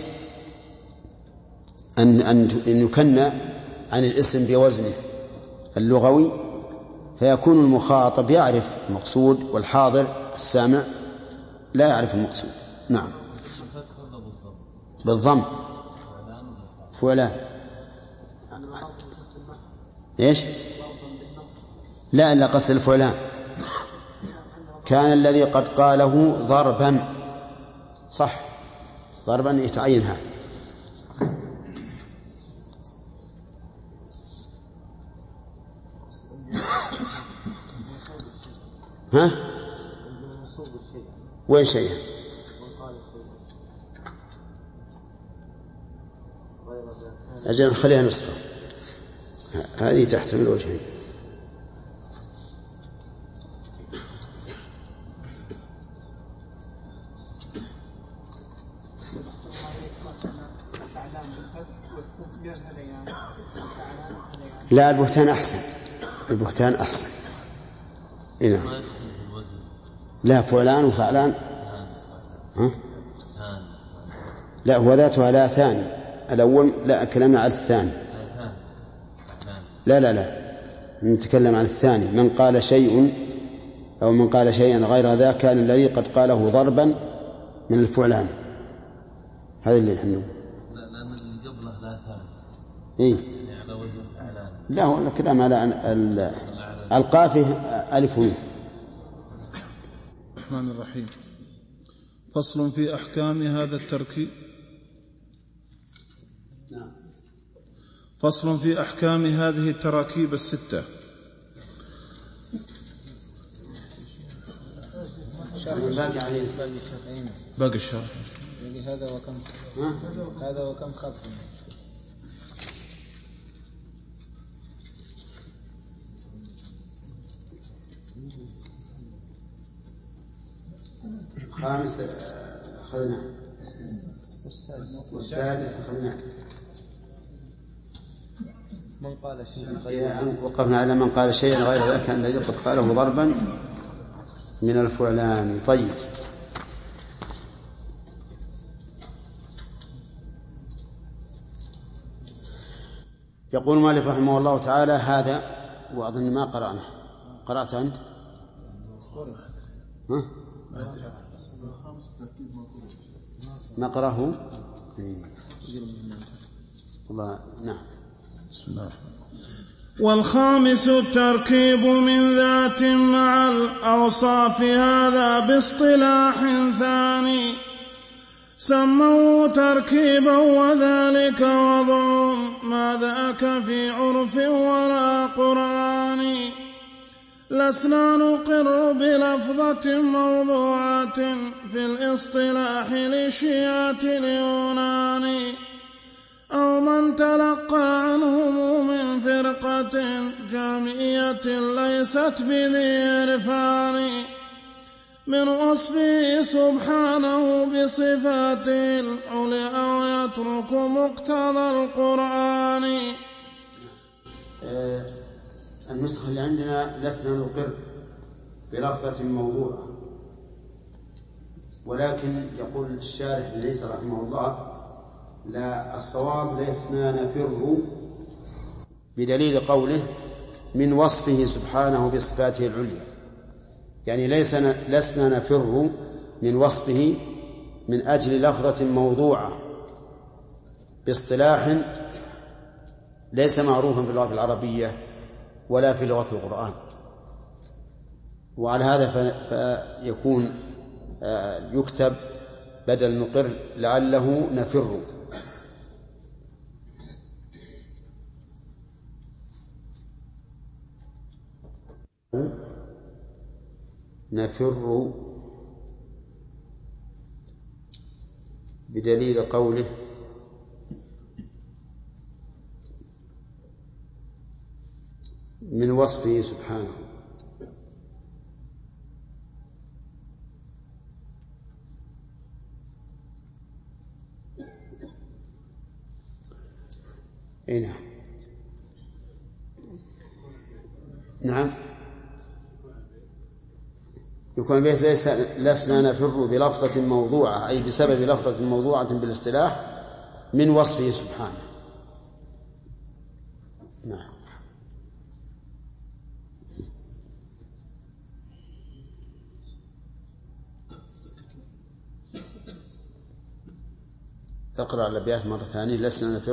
أن أن يكنى عن الاسم بوزنه اللغوي، فيكون المخاطب يعرف المقصود والحاضر السامع لا يعرف المقصود. نعم بالضم فعلان. ايش؟ لا إلا قصد الفعلان كان الذي قد قاله ضربا، صح ضربا يتعين هذا. ها؟ وين شيء؟ أجل نخليها نسخة، هذه تحتمل وجهين. لا البهتان أحسن، البهتان أحسن. إيه؟ لا فعلان وفعلان. ها؟ لا هو ذاتها لا ثاني، الأول لا كلامنا على الثاني. لا لا لا نتكلم عن الثاني. من قال شيء أو من قال شيئا غير ذا كان الذي قد قاله ضربا من الفعلان. هذا اللي نحن. لأن اللي قبله لا ثاني. إيه؟ يعني على وزن فعلان. لا هو الكلام على القافه ألف ونون. الرحمن الرحيم. فصل في أحكام هذا التركيب. نعم. فصل في أحكام هذه التراكيب الستة. باقي عليه باقي الشرح. يعني هذا وكم هذا وكم خط. خامس أخذناه والسادس أخذناه. من قال شيئا غير وقفنا على من قال شيئا غير ذاك الذي قد قاله ضربا من الفعلان. طيب يقول مالك رحمه الله تعالى هذا، وأظن ما قرأنا. قرأت أنت؟ ها؟ ما قرأه؟ الله. نعم. بسم الله. والخامس التركيب من ذات مع الأوصاف، هذا باصطلاح ثاني سموه تركيبا، وذلك وضع ما ذاك في عرف ولا قرآن. لسنا نقر بلفظة موضوعة في الاصطلاح لشيعة اليونان، أو من تلقى عنهم من فرقة جامعية ليست بذي عرفان، من وصفه سبحانه بصفاته العليا ويترك مقتضى القرآن. آه النسخة اللي عندنا لسنا نقر بلفظة موضوعة، ولكن يقول الشارح ليس رحمه الله لا الصواب لسنا نفر بدليل قوله من وصفه سبحانه بصفاته العليا، يعني ليس لسنا نفر من وصفه من أجل لفظة موضوعة باصطلاح ليس معروفا في اللغة العربية ولا في لغة القرآن. وعلى هذا فيكون يكتب بدل نقر لعله نفر. نفر بدليل قوله من وصفه سبحانه. اي نعم. نعم يكون البيت ليس لسنا نفر بلفظة موضوعة أي بسبب لفظة موضوعة بالاصطلاح من وصفه سبحانه. نعم. اقرأ الأبيات مرة ثانية. لسنا نفر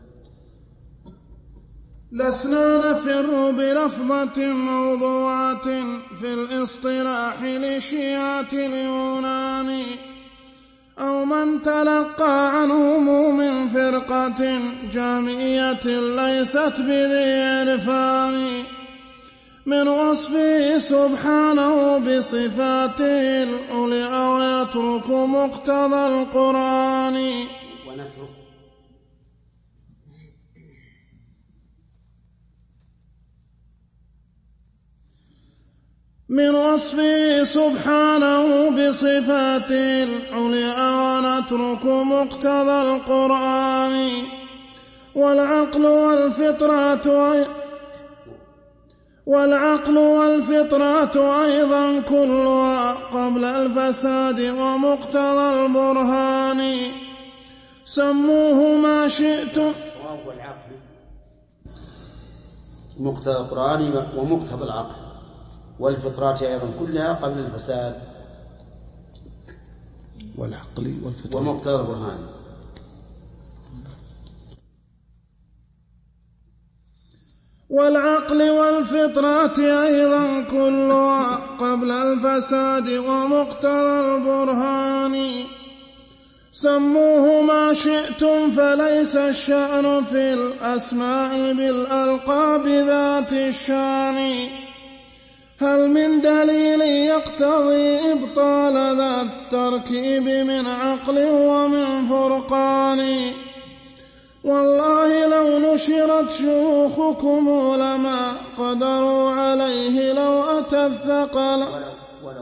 لسنا نفر بلفظة موضوعة في الاصطلاح لشيعة اليونان، أو من تلقى عنهم من فرقة جامعية ليست بذي عرفان، من وصفه سبحانه بصفاته العليا ويترك مقتضى القرآن ونترك من وصفه سبحانه بصفاته العليا ونترك مقتضى القرآن والعقل والفطرة والعقل والفطرة أيضا كلها قبل الفساد ومقتضى البرهان سموه ما شئتم. والعقل مقتضى القرآن ومقتضى العقل والفطرات أيضا كلها قبل الفساد والعقل والفطرة ومقتضى البرهان. والعقل والفطرات أيضا كلها قبل الفساد ومقتضى البرهان سموه ما شئتم فليس الشأن في الأسماء بالألقاب ذات الشان. هل من دليل يقتضي إبطال ذا التركيب من عقل ومن فرقان؟ والله لو نشرت شيوخكم لما قدروا عليه لو أتى الثقل ولو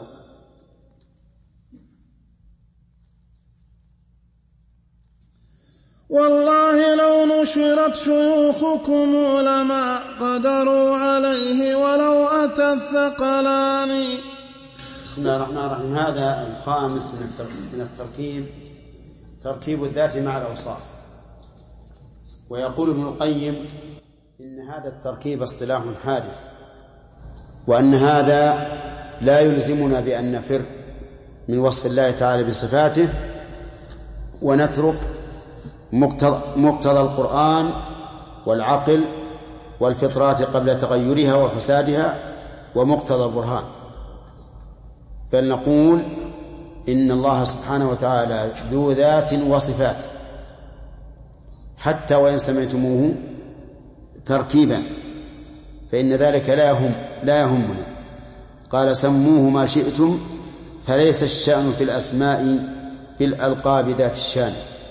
والله لو نشرت شيوخكم لما قدروا عليه ولو أتى الثقلان. بسم الله الرحمن الرحيم. هذا الخامس من التركيب تركيب الذات مع الأوصاف. ويقول ابن القيم إن هذا التركيب اصطلاح حادث وأن هذا لا يلزمنا بأن نفر من وصف الله تعالى بصفاته ونترك مقتضى, مقتضى القرآن والعقل والفطرات قبل تغيرها وفسادها ومقتضى البرهان، بل نقول إن الله سبحانه وتعالى ذو ذات وصفات حتى وإن سمعتموه تركيبا فإن ذلك لا يهم لا يهمنا. قال سموه ما شئتم فليس الشأن في الأسماء بالألقاب ذات الشان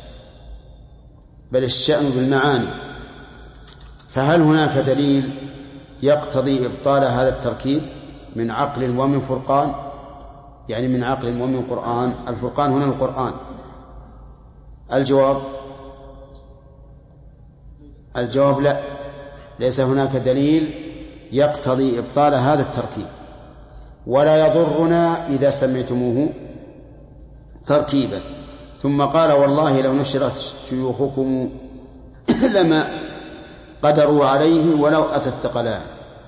بل الشأن بالمعاني. فهل هناك دليل يقتضي إبطال هذا التركيب من عقل ومن فرقان؟ يعني من عقل ومن قرآن. الفرقان هنا القرآن. الجواب الجواب لا، ليس هناك دليل يقتضي إبطال هذا التركيب، ولا يضرنا إذا سمعتموه تركيبا. ثم قال والله لو نشرت شيوخكم لما قدروا عليه ولو أتى الثقلان،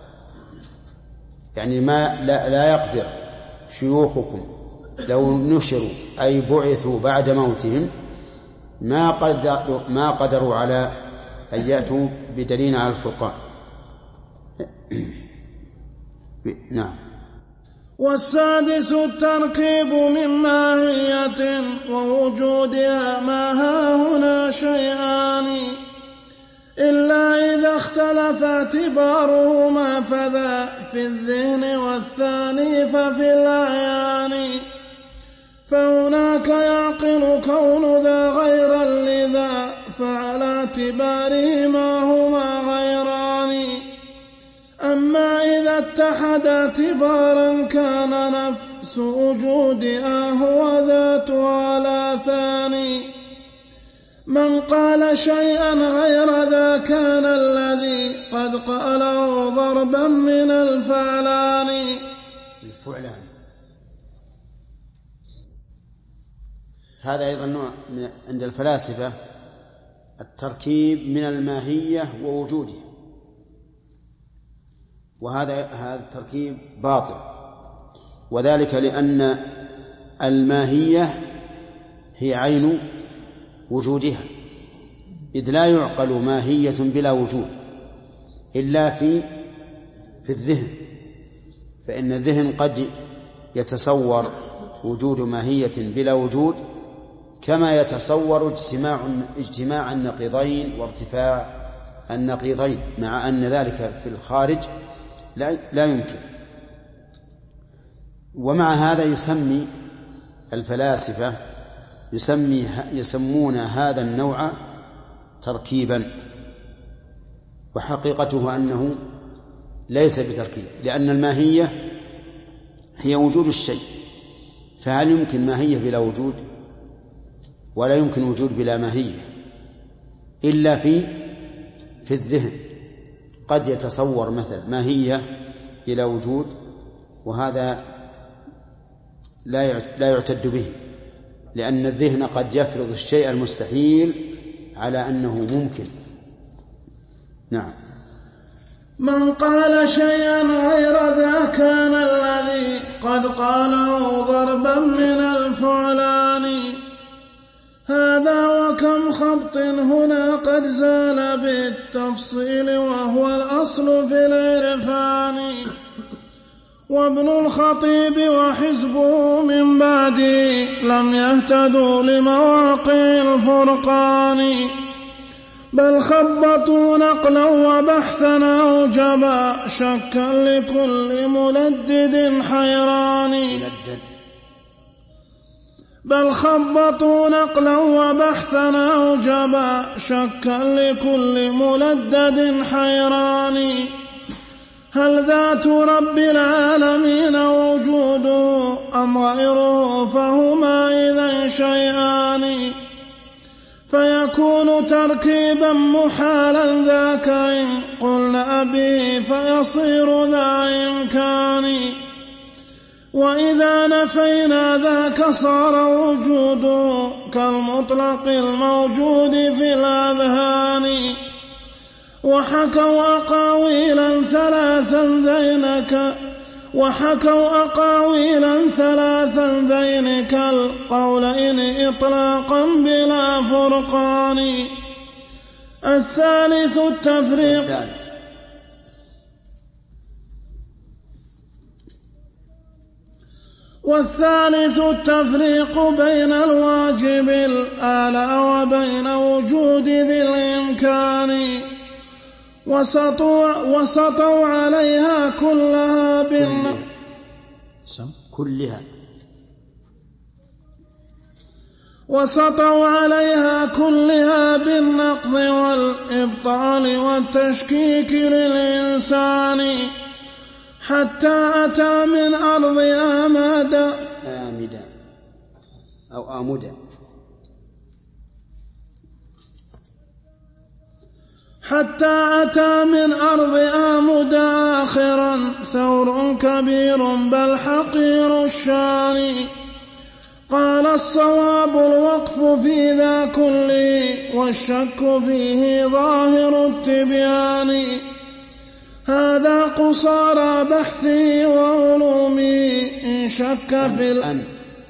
يعني ما لا, لا يقدر شيوخكم لو نشروا أي بعثوا بعد موتهم ما قدروا, ما قدروا على أن يأتوا بدليل على الفرقان. نعم. والسادس التركيب من ماهية ووجودها ما هاهنا شيئان إلا إذا اختلف اعتبارهما فذا في الذهن والثاني ففي الأعيان. فهناك يعقل كون ذا غيرا لذا فعلى اعتبارهما هما غيران. أما إذا اتحد اعتبارا كان نفس وجودها هو ذاتها لا ثاني. من قال شيئا غير ذا كان الذي قد قاله ضربا من الفعلان. الفعلان هذا أيضا نوع عند الفلاسفة التركيب من الماهية ووجودها، وهذا هذا التركيب باطل، وذلك لأن الماهية هي عين وجودها، إذ لا يعقل ماهية بلا وجود إلا في في الذهن، فإن الذهن قد يتصور وجود ماهية بلا وجود كما يتصور اجتماع اجتماع النقيضين وارتفاع النقيضين، مع أن ذلك في الخارج لا, لا يمكن. ومع هذا يسمي الفلاسفة يسمي يسمون هذا النوع تركيبا، وحقيقته أنه ليس بتركيب، لأن الماهية هي وجود الشيء، فهل يمكن ماهية بلا وجود؟ ولا يمكن وجود بلا ماهية إلا في في الذهن. قد يتصور مثل ماهية بلا وجود، وهذا لا لا يعتد به، لأن الذهن قد يفرض الشيء المستحيل على أنه ممكن. نعم. من قال شيئا غير ذا كان الذي قد قاله ضربا من الفعلان. هذا وكم خبط هنا قد زال بالتفصيل وهو الأصل في العرفان. وابن الخطيب وحزبه من بعدي لم يهتدوا لمواقع الفرقان، بل خبطوا نقلا وبحثا أوجبا شكا لكل ملدد حيران. بل خبطوا نقلا وبحثا أوجبا شكا لكل ملدد حيران. هل ذات رب العالمين وجوده أم غيره فهما إذن شيئان، فيكون تركيبا محالا ذاك إن قلنا به فيصير ذا إمكان. وإذا نفينا ذاك صار وجوده كالمطلق الموجود في الأذهان. وحكوا أقاويلا ثلاثا ذينك وحكوا أقاويلا ثلاثا ذينك القولين إطلاقا بلا فرقان. الثالث التفريق والثالث التفريق بين الواجب الآلة وبين وجود ذي الإمكان. وسطوا, وسطوا عليها كلها بالن... كلها وسطوا عليها كلها بالنقض والإبطال والتشكيك للإنسان، حتى أتى من أرض آماد آمدا أو آمدا حتى أتى من أرض آمد آخرا ثور كبير بل حقير الشان. قال الصواب الوقف في ذا كله والشك فيه ظاهر التبيان. هذا قصارى بحثي وعلومي إن شك في ال...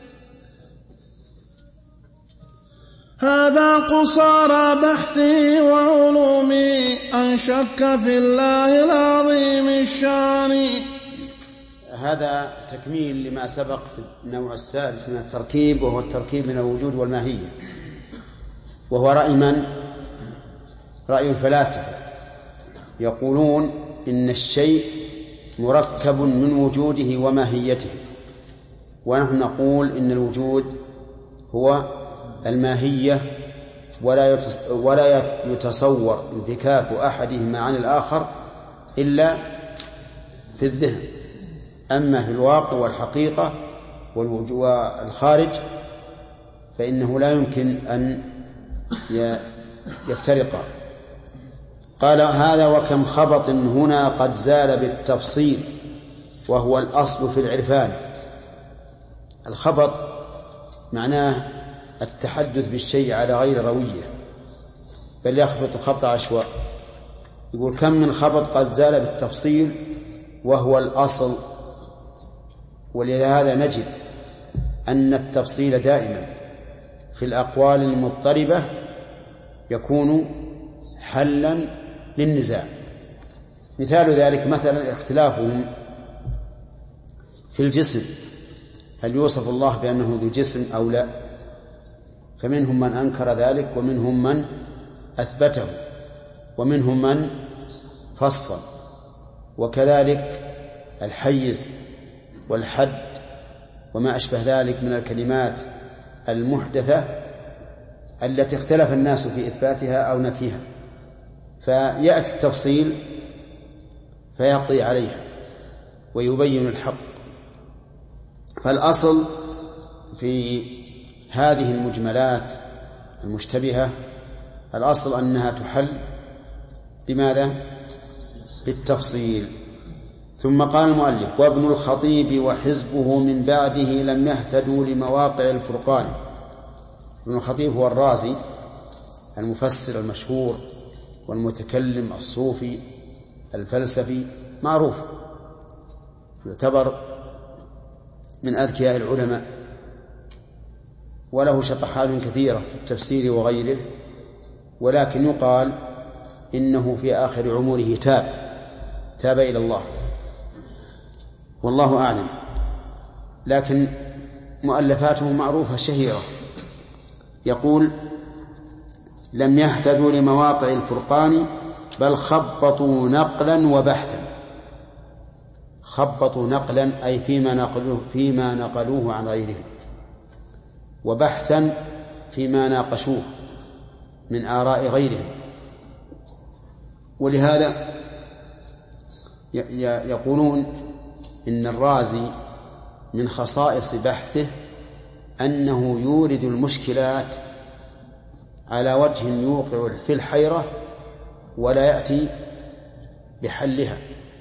هذا قصارى بحثي وعلومي أن شك في الله العظيم الشان. هذا تكميل لما سبق في النوع السادس من التركيب، وهو التركيب من الوجود والماهية، وهو رأي من؟ رأي الفلاسفة، يقولون إن الشيء مركب من وجوده وماهيته، ونحن نقول إن الوجود هو الماهية، ولا يتصور انفكاك أحدهما عن الآخر إلا في الذهن. أما في الواقع والحقيقة والخارج فإنه لا يمكن أن يفترقا. قال هذا وكم خبط هنا قد زال بالتفصيل وهو الأصل في العرفان. الخبط معناه التحدث بالشيء على غير روية، بل يخبط خبط عشواء. يقول كم من خبط قد زال بالتفصيل وهو الأصل. ولهذا نجد أن التفصيل دائما في الأقوال المضطربة يكون حلا للنزاع. مثال ذلك مثلا اختلافهم في الجسم، هل يوصف الله بأنه ذو جسم أو لا؟ فمنهم من أنكر ذلك ومنهم من أثبته ومنهم من فصل. وكذلك الحيز والحد وما أشبه ذلك من الكلمات المحدثة التي اختلف الناس في إثباتها أو نفيها، فيأتي التفصيل فيقضي عليها ويبين الحق. فالأصل في هذه المجملات المشتبهة الأصل أنها تحل بماذا؟ بالتفصيل. ثم قال المؤلف: وابن الخطيب وحزبه من بعده لم يهتدوا لمواقع الفرقان. ابن الخطيب هو الرازي المفسر المشهور والمتكلم الصوفي الفلسفي معروف، يعتبر من أذكياء العلماء، وله شطحات كثيرة في التفسير وغيره، ولكن يقال إنه في آخر عمره تاب تاب إلى الله والله أعلم. لكن مؤلفاته معروفة شهيرة. يقول: لم يهتدوا لمواقع الفرقان بل خبطوا نقلا وبحثا. خبطوا نقلا أي فيما نقلوه, فيما نقلوه عن غيرهم، وبحثا فيما ناقشوه من آراء غيرهم. ولهذا يقولون إن الرازي من خصائص بحثه أنه يورد المشكلات على وجه يوقع في الحيرة ولا يأتي بحلها،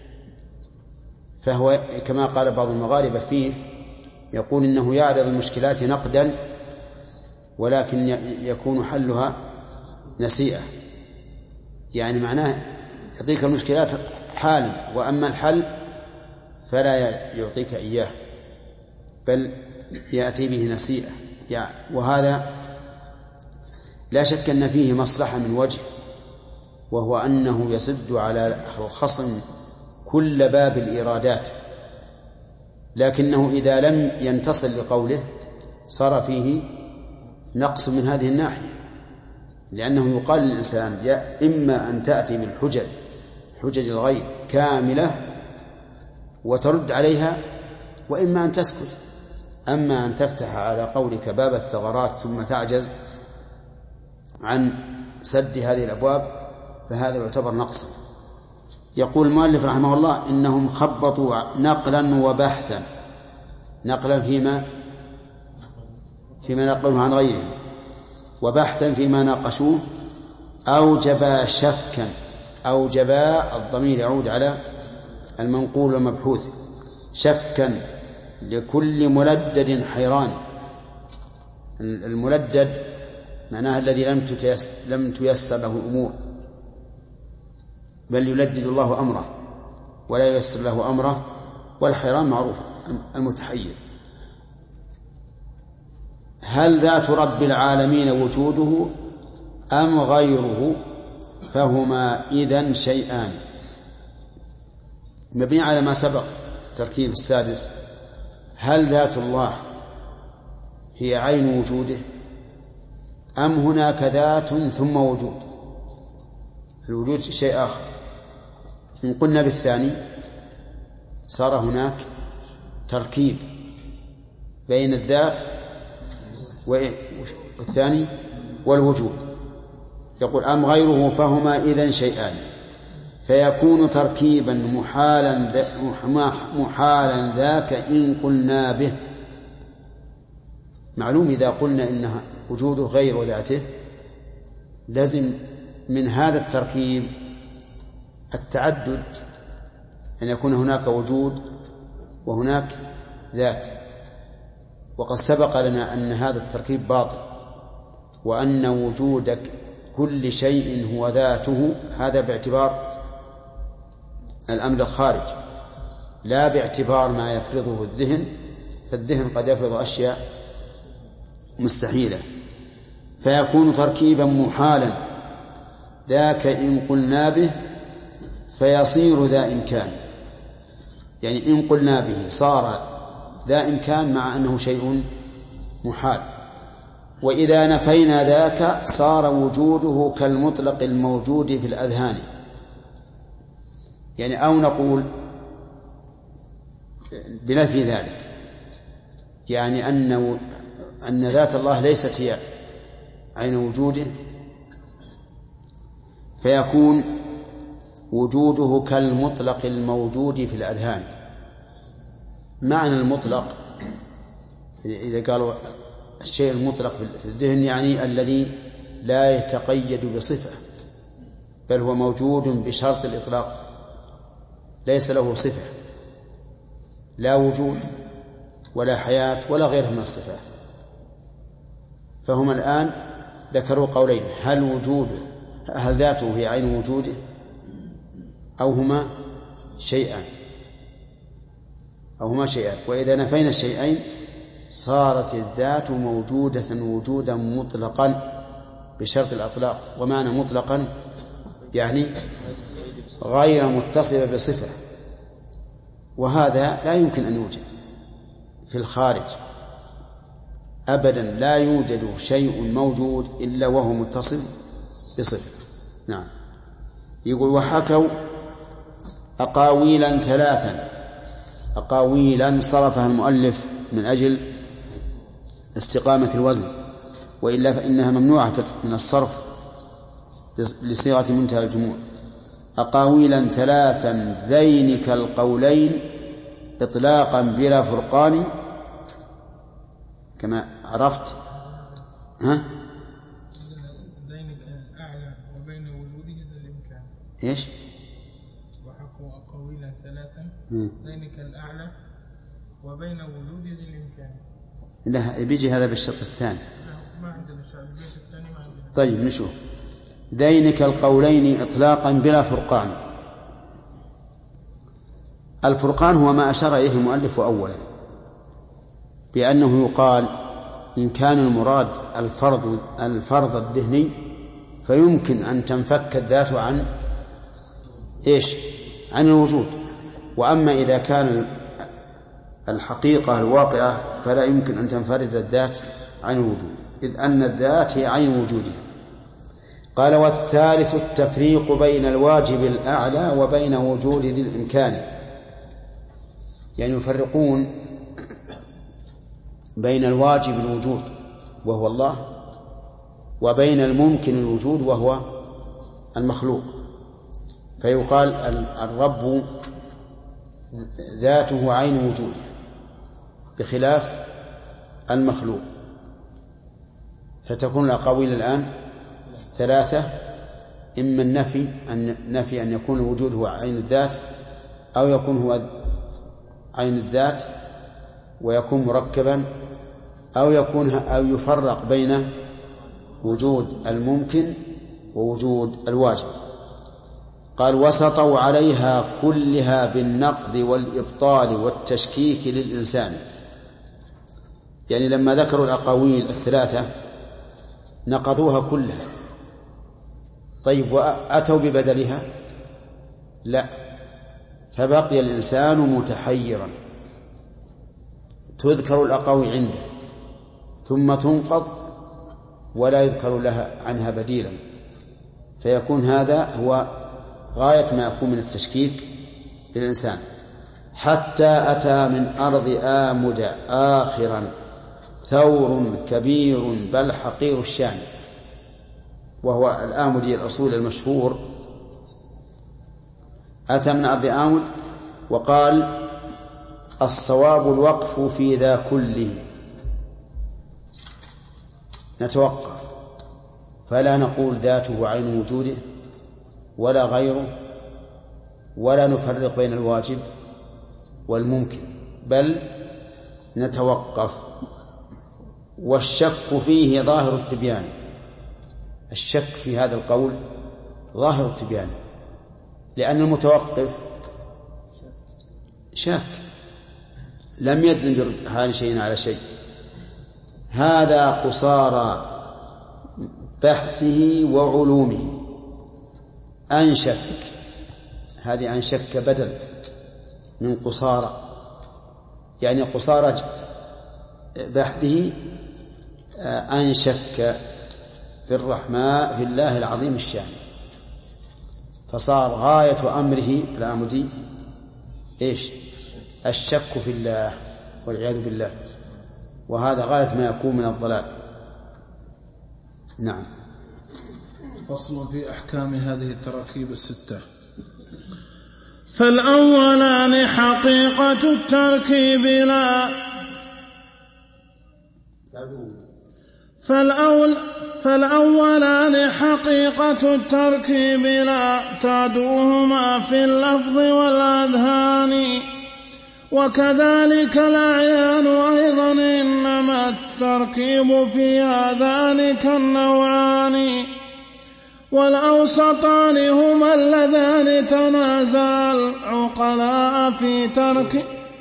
فهو كما قال بعض المغاربة فيه، يقول إنه يعرض المشكلات نقدا ولكن يكون حلها نسيئة، يعني معناه يعطيك المشكلات حالا وأما الحل فلا يعطيك إياه بل يأتي به نسيئة. يعني وهذا لا شك أن فيه مصلحة من وجه، وهو أنه يسد على الخصم كل باب الإرادات، لكنه إذا لم ينتصل لقوله صار فيه نقص من هذه الناحية، لأنه يقال للإنسان: يا إما أن تأتي بالحجج حجج الغير كاملة وترد عليها، وإما أن تسكت. أما أن تفتح على قولك باب الثغرات ثم تعجز عن سد هذه الأبواب فهذا يعتبر نقصا. يقول المؤلف رحمه الله: إنهم خبطوا نقلا وبحثا. نقلا فيما فيما نقلوه عن غيرهم، وبحثا فيما ناقشوه. أوجبا شكا. أوجبا الضمير يعود على المنقول والمبحوث. شكا لكل ملدد حيران. الملدد معناها الذي لم لم تيسر له أمور، بل يلدد الله أمره ولا ييسر له أمره. والحيران معروف المتحير. هل ذات رب العالمين وجوده أم غيره فهما إذن شيئان. مبني على ما سبق تركيب السادس: هل ذات الله هي عين وجوده أم هناك ذات ثم وجود؟ الوجود شيء آخر. إن قلنا بالثاني صار هناك تركيب بين الذات والثاني والوجود. يقول: أم غيره فهما إذن شيئان، فيكون تركيبا محالا محالا ذاك إن قلنا به. معلوم إذا قلنا إن وجوده غير ذاته لازم من هذا التركيب التعدد، أن يكون هناك وجود وهناك ذات. وقد سبق لنا أن هذا التركيب باطل، وأن وجود كل شيء هو ذاته، هذا باعتبار الأمر الخارج لا باعتبار ما يفرضه الذهن، فالذهن قد يفرض أشياء مستحيلة. فيكون تركيبا محالا ذاك إن قلنا به فيصير ذا إمكان. يعني إن قلنا به صار ذا إمكان مع أنه شيء محال. وإذا نفينا ذاك صار وجوده كالمطلق الموجود في الأذهان. يعني أو نقول بنفي ذلك، يعني أن أن ذات الله ليست هي عين وجوده، فيكون وجوده كالمطلق الموجود في الأذهان. معنى المطلق إذا قالوا الشيء المطلق في الذهن يعني الذي لا يتقيد بصفة، بل هو موجود بشرط الإطلاق، ليس له صفة، لا وجود ولا حياة ولا غيرها من الصفات. فهم الآن ذكروا قولين: هل وجوده هل ذاته هي عين وجوده أو هما شيئان أو هما شيئان. وإذا نفينا الشيئين صارت الذات موجودة وجودا مطلقا بشرط الأطلاق. ومعنى مطلقا يعني غير متصلة بصفة، وهذا لا يمكن أن يوجد في الخارج أبدا. لا يوجد شيء موجود إلا وهو متصل بصفة. نعم. يقول: وحكوا أقاويلا ثلاثا. أقاويلا صرفها المؤلف من أجل استقامة الوزن، وإلا فإنها ممنوعة من الصرف لصيغة منتهى الجموع. أقاويلا ثلاثا ذين كالقولين إطلاقا بلا فرقان، كما عرفت. ها؟ ذين كالأعلى وبين وجوده ذا الإمكان. إيش؟ وحكوا أقاويلا ثلاثا ذين كالأعلى وبين وجوده ذا الإمكان. لا، بيجي هذا بالشرط الثاني. ما عندنا الشرط الثاني، ما عندنا. طيب نشوف. ذين كالقولين إطلاقا بلا فرقان. الفرقان هو ما أشار إليه المؤلف أولا، بأنه يقال إن كان المراد الفرض الفرض الذهني فيمكن أن تنفك الذات عن إيش؟ عن الوجود. وأما إذا كان الحقيقة الواقعة فلا يمكن أن تنفرد الذات عن الوجود، إذ أن الذات هي عين وجودها. قال: والثالث التفريق بين الواجب الأعلى وبين وجود ذي الإمكان. يعني يفرقون بين الواجب الوجود وهو الله، وبين الممكن الوجود وهو المخلوق. فيقال الرب ذاته عين وجوده بخلاف المخلوق. فتكون الأقاويل الآن ثلاثة: إما النفي أن نفي أن يكون وجوده عين الذات، أو يكون هو عين الذات ويكون مركبا، أو يكون أو يفرق بين وجود الممكن ووجود الواجب. قال: وسطوا عليها كلها بالنقد والإبطال والتشكيك للإنسان. يعني لما ذكروا الأقاويل الثلاثة نقضوها كلها. طيب، وأتوا ببدلها؟ لا، فبقي الإنسان متحيرا، تذكر الأقاويل عنده ثم تنقض ولا يذكر لها عنها بديلا، فيكون هذا هو غاية ما يكون من التشكيك للإنسان. حتى أتى من أرض آمد آخرا ثور كبير بل حقير الشان. وهو الآمدي الأصول المشهور. أتى من أرض آمد وقال: الصواب الوقف في ذا كله، نتوقف فلا نقول ذاته عين وجوده ولا غيره، ولا نفرق بين الواجب والممكن، بل نتوقف. والشك فيه ظاهر التبيان. الشك في هذا القول ظاهر التبيان، لأن المتوقف شاك لم يجزم برهان شيء على شيء. هذا قصارى بحثه وعلومه. أنشك، هذه أنشك بدل من قصارى، يعني قصارى بحثه أنشك في الرحمن في الله العظيم الشان. فصار غاية أمره العمودي إيش؟ الشك في الله والعياذ بالله، وهذا غاية ما يكون من الضلال. نعم. فصل في أحكام هذه التراكيب الستة. فالأولان حقيقة التركيب لا فالأول فالأولان حقيقة التركيب لا تعدوهما في اللفظ والأذهان، وكذلك الأعيان أيضا، إنما التركيب في هذان النوعان، والأوسطان هما اللذان تنازع العقلاء في ترك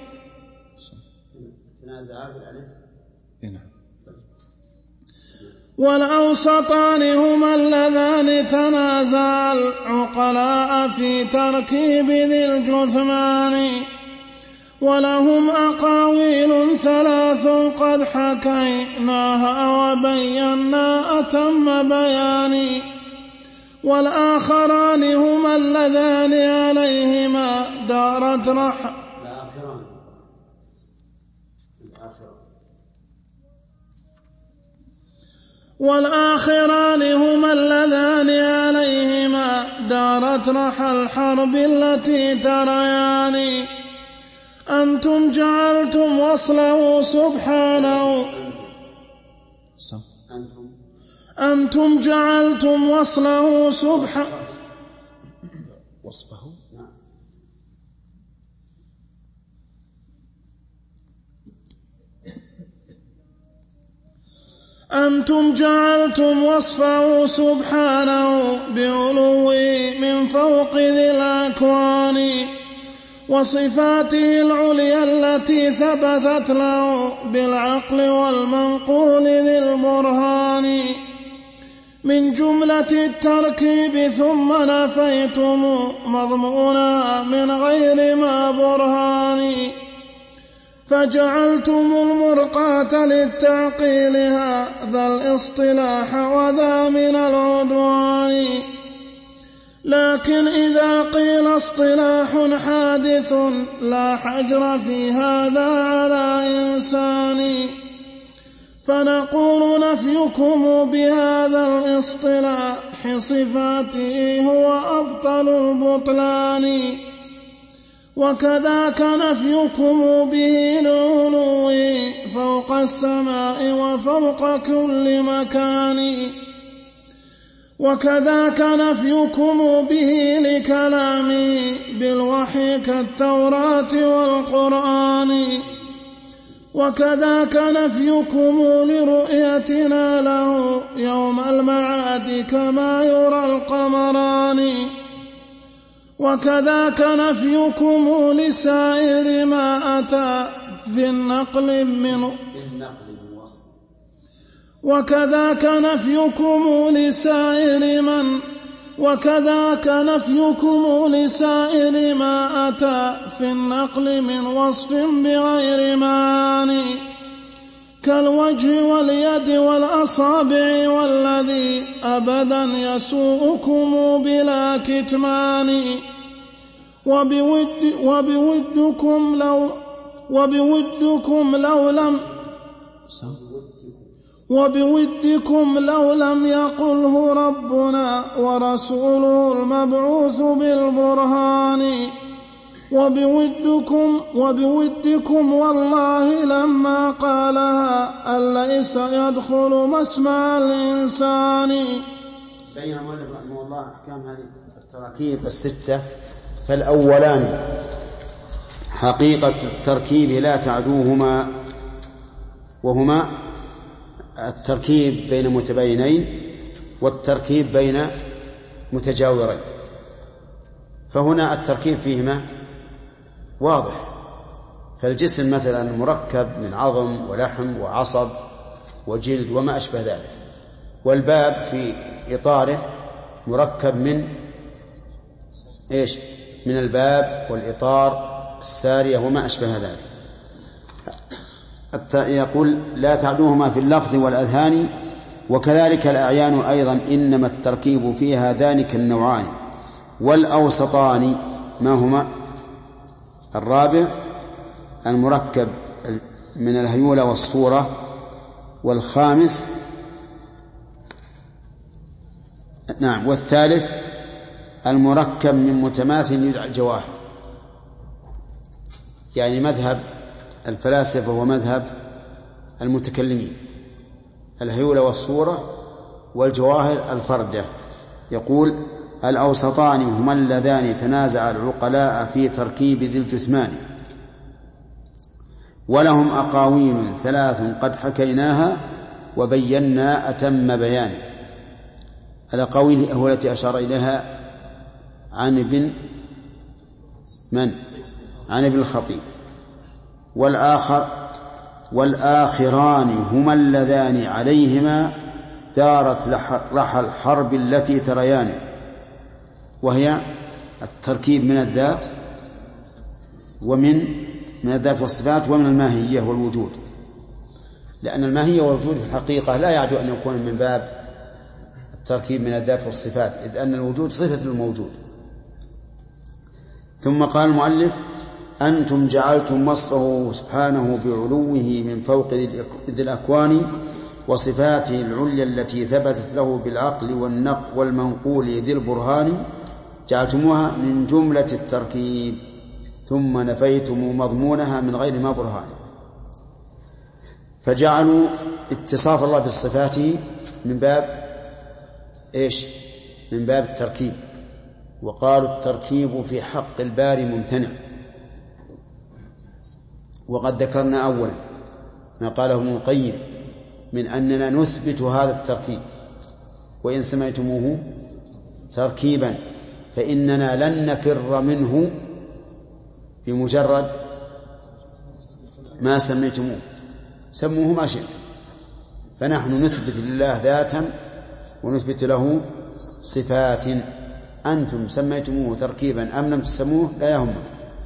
والأوسطان هما اللذان تنازع العقلاء في تركيب ذي الجثمان، ولهم أقاويل ثلاث قد حكيناها وبينا أتم بيان، والآخران هما اللذان عليهما دارت رح والآخران هما اللذان عليهما دارت رحى الحرب التي تريان، أنتم جعلتم وصله سبحانه أنتم جعلتم وصله سبحانه وصفه أنتم جعلتم وصفه سبحانه بعلوه من فوق ذي الأكوان، وصفاته العليا التي ثبتت له بالعقل والمنقول ذي البرهان، من جملة التركيب ثم نفيتم مضمونها من غير ما برهان، فجعلتم المرقاة للتعقيل هذا الاصطلاح وذا من العدوان، لكن إذا قيل اصطلاح حادث لا حجر في هذا على إنسان، فنقول نفيكم بهذا الاصطلاح صفاته هو أبطل البطلان، وكذاك نفيكم به العلو فوق السماء وفوق كل مكان، وكذاك نفيكم به لكلامه بالوحي كالتوراة والقرآن، وكذاك نفيكم لرؤيتنا له يوم المعاد كما يرى القمران، وكذاك نفيكم لسائر ما أتى في النقل من وكذاك نفيكم لسائر من وكذاك نفيكم لسائر ما أتى في النقل من وصف بغير معاني، كالوجه واليد والأصابع والذي أبدا يسوءكم بلا كتمان، وبود وبودكم لو وبودكم لو لم وبودكم لو لم يقله ربنا ورسوله المبعوث بالبرهان، وبودكم وبودكم والله لما قالها أليس يدخل مسمع الإنسان. بين المؤلف رحمه الله أحكام هذه التراكيب الستة. فالأولان حقيقة التركيب لا تعدوهما، وهما التركيب بين متباينين والتركيب بين متجاورين، فهنا التركيب فيهما واضح، فالجسم مثلا مركب من عظم ولحم وعصب وجلد وما أشبه ذلك، والباب في إطاره مركب من إيش؟ من الباب والإطار السارية وما أشبه ذلك. يقول لا تعدوهما في اللفظ والأذهان، وكذلك الأعيان أيضا، إنما التركيب فيها ذلك النوعان، والأوسطان ما هما؟ الرابع المركب من الهيولة والصورة، والخامس نعم والثالث المركب من متماثل يدعى الجواهر. يعني مذهب الفلاسفة ومذهب المتكلمين الهيولة والصورة والجواهر الفردة. يقول الأوسطان هما اللذان تنازع العقلاء في تركيب ذي الجثمان، ولهم أقاويل ثلاث قد حكيناها وبينا أتم بيان. الأقاويل هو التي أشار إليها عن ابن من؟ عن ابن الخطيب. والآخر والآخران هما اللذان عليهما دارت رحى الحرب التي تريان، وهي التركيب من الذات ومن من الذات والصفات ومن الماهية والوجود، لأن الماهية والوجود في الحقيقة لا يعد أن يكون من باب التركيب من الذات والصفات، إذ أن الوجود صفة للموجود. ثم قال المؤلف أنتم جعلتم وصفه سبحانه بعلوه من فوق ذي الأكوان وصفاته العليا التي ثبتت له بالعقل والنقل والمنقول ذي البرهان، جعلتموها من جملة التركيب ثم نفيتم مضمونها من غير ما برهان. فجعلوا اتصاف الله بالصفات من باب إيش؟ من باب التركيب، وقالوا التركيب في حق الباري ممتنع. وقد ذكرنا أولا ما قاله ابن القيم من أننا نثبت هذا التركيب، وإن سميتموه تركيبا فإننا لن نفر منه بمجرد ما سميتموه، سموه ما شئت. فنحن نثبت لله ذاتا ونثبت له صفات، أنتم سميتموه تركيبا أم لم تسموه لا يهمنا.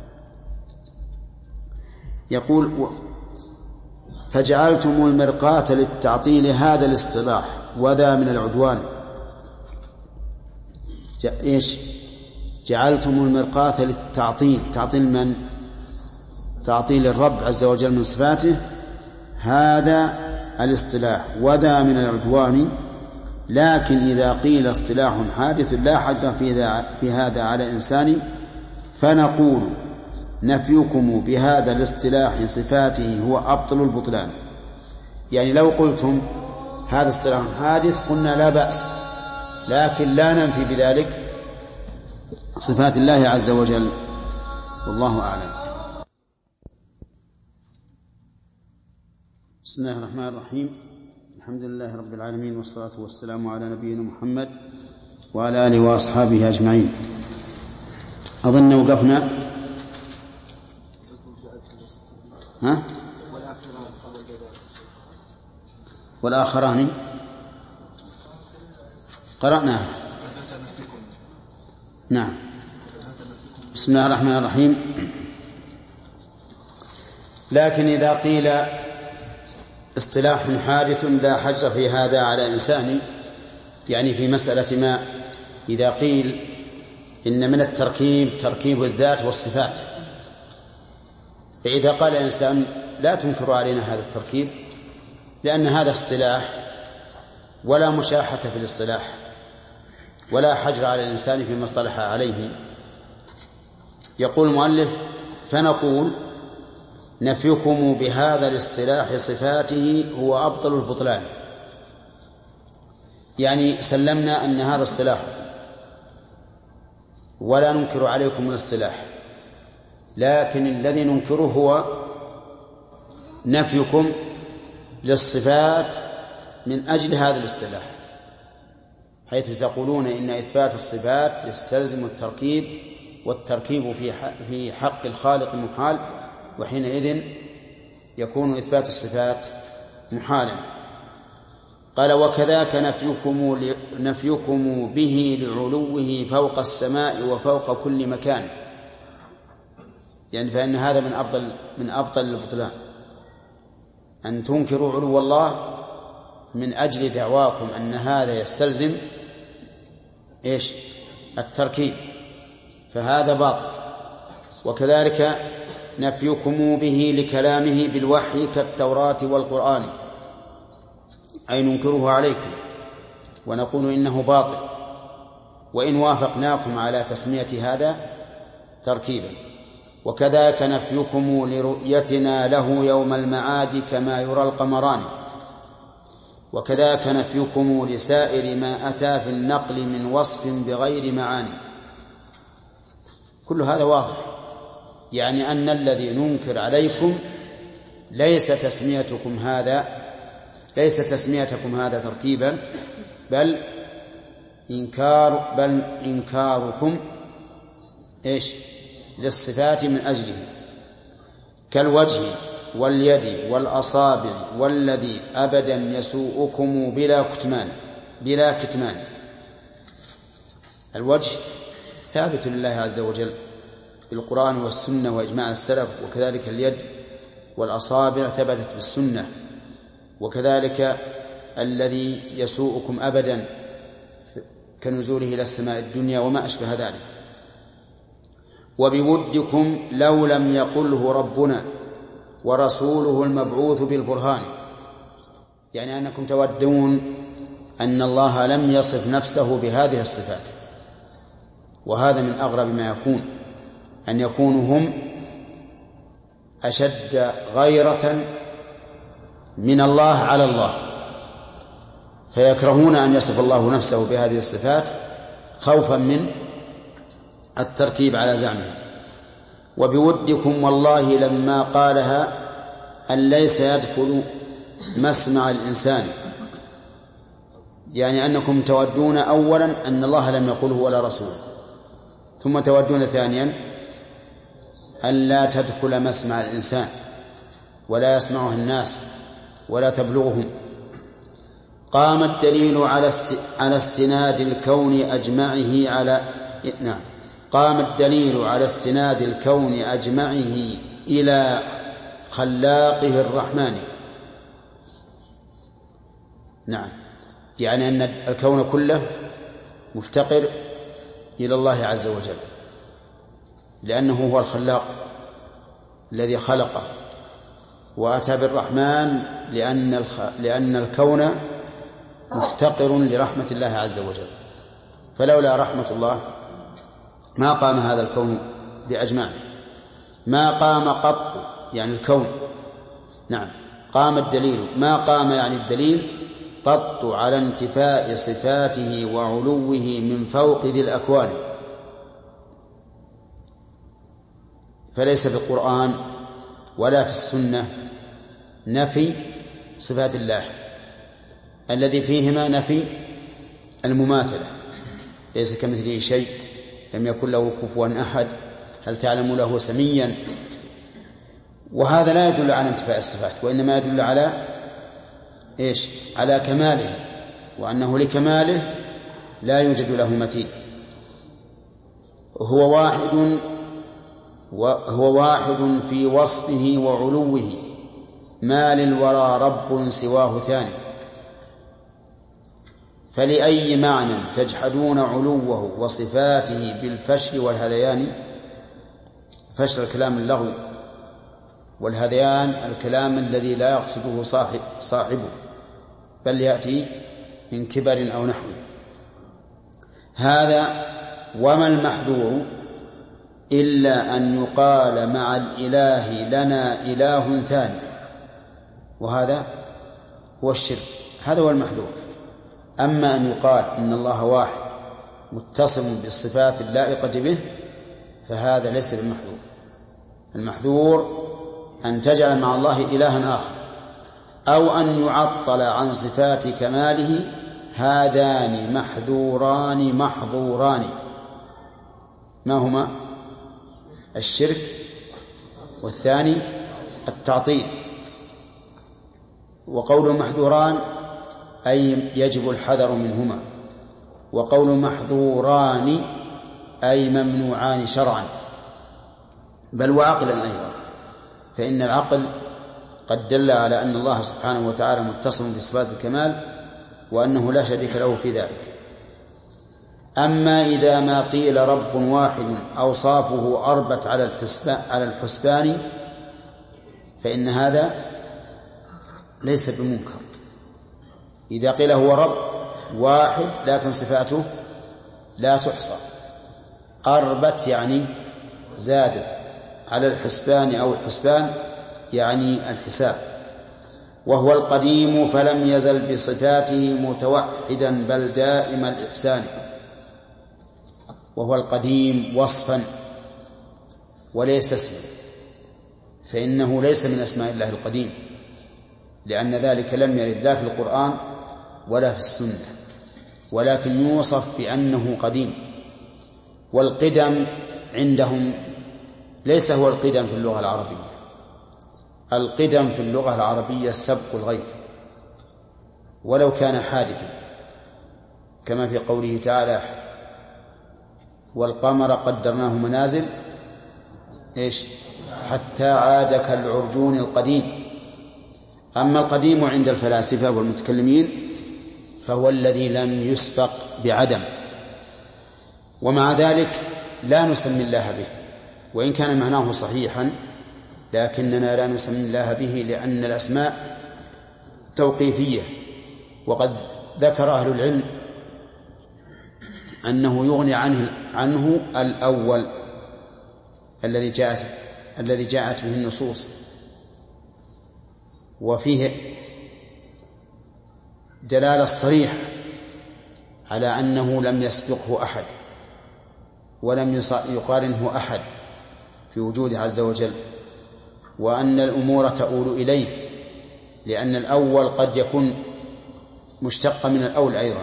يقول فجعلتم المرقاة للتعطيل هذا الاصطلاح وذا من العدوان. إيش؟ جعلتم المرقاة للتعطيل، تعطيل من؟ تعطيل الرب عز وجل من صفاته، هذا الاصطلاح وذا من العدوان. لكن إذا قيل اصطلاح حادث لا حد في هذا على إنسان فنقول نفيكم بهذا الاصطلاح صفاته هو أبطل البطلان. يعني لو قلتم هذا اصطلاح حادث قلنا لا بأس، لكن لا ننفي بذلك صفات الله عز وجل، والله أعلم. بسم الله الرحمن الرحيم، الحمد لله رب العالمين، والصلاة والسلام على نبينا محمد وعلى آله وأصحابه أجمعين. أظن وقفنا ها؟ والآخران قرأناها. نعم. بسم الله الرحمن الرحيم. لكن إذا قيل اصطلاح حادث لا حجر في هذا على إنسان، يعني في مسألة ما، إذا قيل إن من التركيب تركيب الذات والصفات، فإذا قال الإنسان لا تنكر علينا هذا التركيب لأن هذا اصطلاح ولا مشاحة في الاصطلاح ولا حجر على الإنسان فيما اصطلح عليه، يقول المؤلف فنقول نفيكم بهذا الاصطلاح صفاته هو أبطل البطلان. يعني سلمنا أن هذا اصطلاح ولا ننكر عليكم الاصطلاح، لكن الذي ننكره هو نفيكم للصفات من أجل هذا الاصطلاح، حيث تقولون إن إثبات الصفات يستلزم التركيب، والتركيب في حق الخالق محال، وحينئذ يكون إثبات الصفات محالا. قال وكذاك نفيكم, نفيكم به لعلوه فوق السماء وفوق كل مكان، يعني فإن هذا من أبطل من أبطل البطلان، أن تنكروا علو الله من أجل دعواكم أن هذا يستلزم إيش؟ التركيب، فهذا باطل. وكذلك نفيكم به لكلامه بالوحي كالتوراة والقرآن، أي ننكره عليكم ونقول إنه باطل، وإن وافقناكم على تسمية هذا تركيبا. وكذلك نفيكم لرؤيتنا له يوم المعاد كما يرى القمران، وكذلك نفيكم لسائر ما أتى في النقل من وصف بغير معاني. كل هذا واضح، يعني أن الذي ننكر عليكم ليس تسميتكم هذا ليس تسميتكم هذا تركيبا، بل إنكار بل إنكاركم إيش للصفات من أجله، كالوجه واليد والأصابع والذي أبدا يسوءكم بلا كتمان بلا كتمان. الوجه ثابت لله عز وجل بالقرآن والسنة وإجماع السلف، وكذلك اليد والأصابع ثبتت بالسنة، وكذلك الذي يسوءكم أبدا كنزوله إلى السماء الدنيا وما أشبه ذلك. وبودكم لو لم يقله ربنا ورسوله المبعوث بالبرهان، يعني أنكم تودون أن الله لم يصف نفسه بهذه الصفات. وهذا من أغرب ما يكون، أن يكونوا هم أشد غيرة من الله على الله، فيكرهون أن يصف الله نفسه بهذه الصفات خوفا من التركيب على زعمه. وبودكم والله لما قالها أن ليس يدخل مسمع الإنسان، يعني أنكم تودون أولا أن الله لم يقله ولا رسوله، ثم تودون ثانيا أن لا تدخل مسمع الإنسان ولا يسمعه الناس ولا تبلغهم. قام الدليل على على استناد الكون أجمعه على نعم قام الدليل على استناد الكون أجمعه إلى خلاقه الرحمن. نعم، يعني أن الكون كله مفتقر إلى الله عز وجل، لأنه هو الخلاق الذي خلقه، وأتى بالرحمن لأن الخ... لأن الكون مفتقر لرحمة الله عز وجل، فلولا رحمة الله ما قام هذا الكون بأجمعه، ما قام قط يعني الكون. نعم، قام الدليل، ما قام يعني الدليل قط على انتفاء صفاته وعلوه من فوق ذي الأكوان. فليس في القرآن ولا في السنة نفي صفات الله، الذي فيهما نفي المماثلة، ليس كمثله شيء، لم يكن له كفوا أحد، هل تعلم له سميا. وهذا لا يدل على انتفاء الصفات، وإنما يدل على إيش؟ على كماله، وأنه لكماله لا يوجد له مثيل. هو واحد وهو واحد في وصفه وعلوه، ما للورى رب سواه ثاني. فلأي معنى تجحدون علوه وصفاته بالفشل والهذيان؟ فشل الكلام اللغو، والهذيان الكلام الذي لا يقصده صاحب صاحبه بل يأتي من كبر أو نحو. هذا وما المحذور إلا أن يقال مع الإله لنا إله ثاني، وهذا هو الشرك، هذا هو المحذور. أما أن يقال إن الله واحد متصل بالصفات اللائقة به فهذا ليس بالمحذور. المحذور أن تجعل مع الله إلها آخر، أو أن يعطل عن صفات كماله. هذان محذوران محظوران، ما هما؟ الشرك، والثاني التعطيل. وقول محذوران أي يجب الحذر منهما، وقول محظوران أي ممنوعان شرعا، بل وعقلا أيضا، فإن العقل قد دل على أن الله سبحانه وتعالى متصل بصفات الكمال، وأنه لا شريك له في ذلك. أما إذا ما قيل رب واحد أوصافه أربت على الحسبان فإن هذا ليس بمنكر. إذا قيل هو رب واحد لكن صفاته لا تحصى، أربت يعني زادت على الحسبان أو الحسبان يعني الحساب. وهو القديم فلم يزل بصفاته متوحدا بل دائم الإحسان. وهو القديم وصفا وليس اسما، فإنه ليس من أسماء الله القديم، لأن ذلك لم يرد لا في القرآن ولا في السنة، ولكن يوصف بأنه قديم. والقدم عندهم ليس هو القدم في اللغة العربية. القدم في اللغة العربية سبق الغير ولو كان حادثا، كما في قوله تعالى والقمر قدرناه منازل إيش حتى عاد كالعرجون القديم. أما القديم عند الفلاسفة والمتكلمين فهو الذي لم يسبق بعدم، ومع ذلك لا نسمي الله به، وإن كان معناه صحيحا لكننا لا نسمي الله به لأن الأسماء توقيفية. وقد ذكر أهل العلم أنه يغني عنه, عنه الأول الذي جاءت الذي جاءت به النصوص، وفيه دلالة صريحة على أنه لم يسبقه أحد ولم يقارنه أحد في وجوده عز وجل، وأن الأمور تؤول إليه، لأن الأول قد يكون مشتق من الأول أيضا.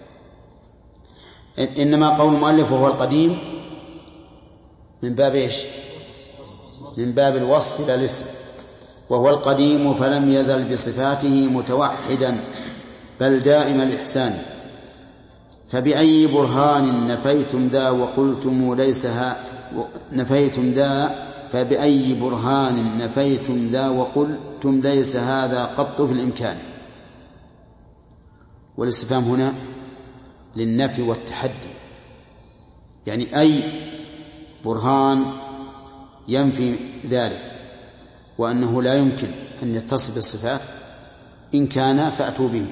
إنما قول المؤلف وهو القديم من باب إيش؟ من باب الوصف لا الاسم. وهو القديم فلم يزل بصفاته متوحدا بل دائم الإحسان. فبأي برهان نفيتم ذا وقلتم ليس ها نفيتم ذا فبأي برهان نفيتم ذا وقلتم ليس هذا قط في الإمكان. والاستفهام هنا للنفي والتحدي، يعني أي برهان ينفي ذلك وأنه لا يمكن أن يتصف بالصفات، إن كان فأتوا به.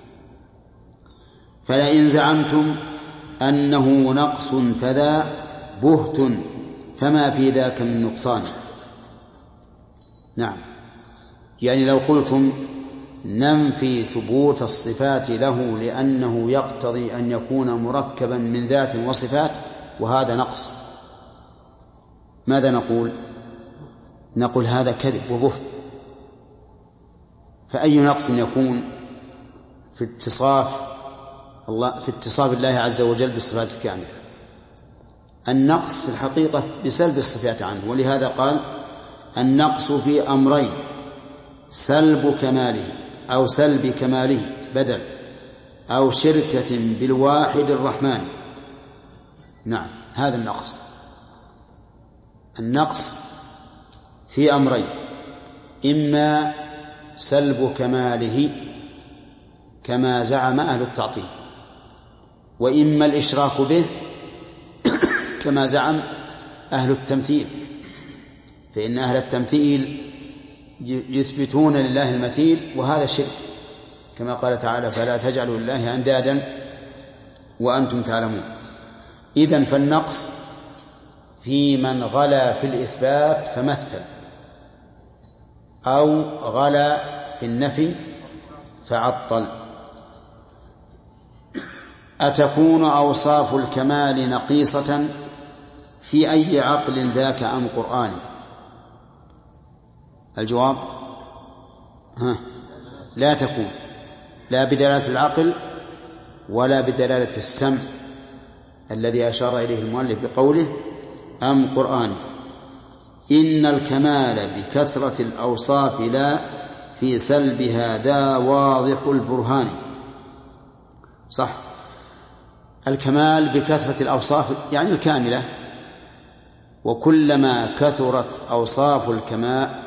فلئن زعمتم أنه نقص فذا بهت فما في ذاك من نقصان. نعم، يعني لو قلتم ننفي ثبوت الصفات له لأنه يقتضي أن يكون مركبا من ذات وصفات وهذا نقص، ماذا نقول؟ نقول هذا كذب وبهت. فأي نقص يكون في اتصاف الله في اتصاف الله عز وجل بالصفات الكاملة؟ النقص في الحقيقة بسلب الصفات عنه، ولهذا قال النقص في أمرين: سلب كماله أو سلب كماله بدل، أو شركة بالواحد الرحمن. نعم، هذا النقص. النقص في أمرين: إما سلب كماله كما زعم أهل التعطيل، وإما الإشراك به كما زعم أهل التمثيل، فإن أهل التمثيل يثبتون لله المثيل وهذا شرك، كما قال تعالى فلا تجعلوا لله أندادا وأنتم تعلمون. إذن فالنقص في من غلا في الإثبات فمثل، أو غلا في النفي فعطل. أتكون أوصاف الكمال نقيصة في أي عقل ذاك أم قرآن؟ الجواب ها لا تكون، لا بدلالة العقل ولا بدلالة السمع الذي أشار إليه المؤلف بقوله أم قرآن. إن الكمال بكثرة الأوصاف لا في سلبها ذا واضح البرهان. صح، الكمال بكثرة الأوصاف يعني الكاملة، وكلما كثرت أوصاف الكمال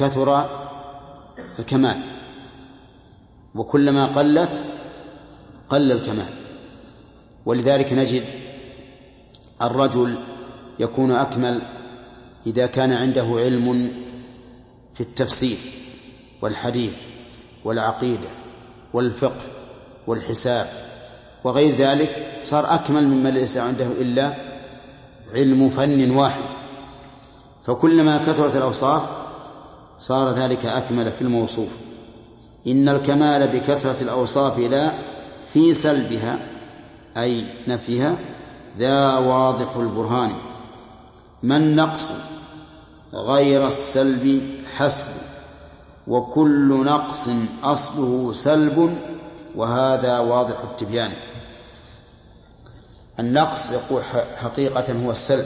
كثر الكمال، وكلما قلت قل الكمال. ولذلك نجد الرجل يكون أكمل إذا كان عنده علم في التفسير والحديث والعقيدة والفقه والحساب وغير ذلك، صار أكمل ممن ليس عنده إلا علم فن واحد. فكلما كثرت الأوصاف صار ذلك أكمل في الموصوف. إن الكمال بكثرة الأوصاف لا في سلبها أي نفيها ذا واضح البرهان. ما النقص غير السلب حسب وكل نقص أصله سلب وهذا واضح التبيان. النقص يقول حقيقة هو السلب،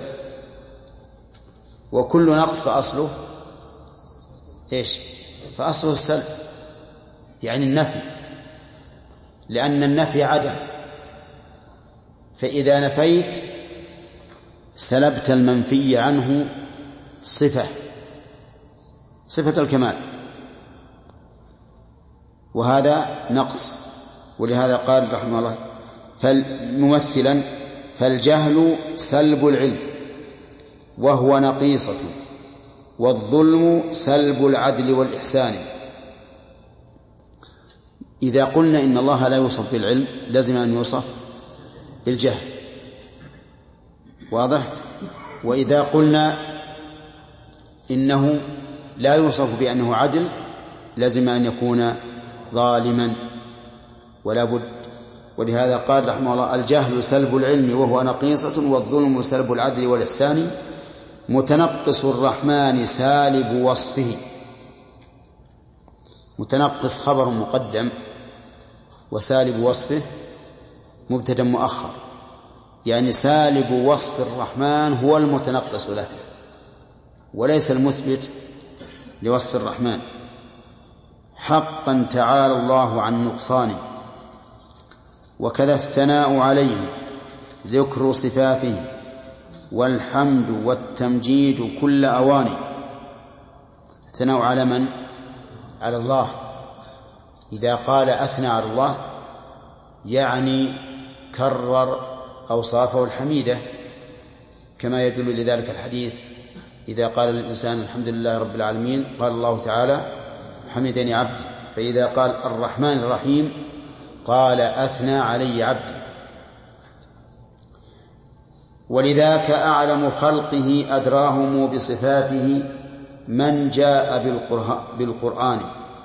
وكل نقص فأصله إيش؟ فأصله السلب، يعني النفي، لأن النفي عدم، فإذا نفيت سلبت المنفي عنه صفة صفة الكمال، وهذا نقص. ولهذا قال رحمه الله ممثلا: فالجهل سلب العلم وهو نقيصة، والظلم سلب العدل والإحسان. إذا قلنا إن الله لا يوصف بالعلم لازم أن يوصف بالجهل، واضح؟ وإذا قلنا إنه لا يوصف بأنه عدل لازم أن يكون ظالما ولا بد. ولهذا قال رحمه الله: الجهل سلب العلم وهو نقيصة، والظلم سلب العدل والإحسان، متنقص الرحمن سالب وصفه. متنقص خبر مقدم، وسالب وصفه مبتدأ مؤخر، يعني سالب وصف الرحمن هو المتنقص له وليس المثبت لوصف الرحمن. حقا تعالى الله عن نقصانه، وكذا الثناء عليه ذكر صفاته، والحمد والتمجيد كل أواني. الثناء على من؟ على الله. إذا قال أثنى على الله يعني كرر أوصافه الحميدة، كما يدل لذلك الحديث: إذا قال الإنسان الحمد لله رب العالمين قال الله تعالى حمدني عبدي. فإذا قال الرحمن الرحيم قال أثنى علي عبدي. ولذاك أعلم خلقه أدراهم بصفاته من جاء بالقرآن.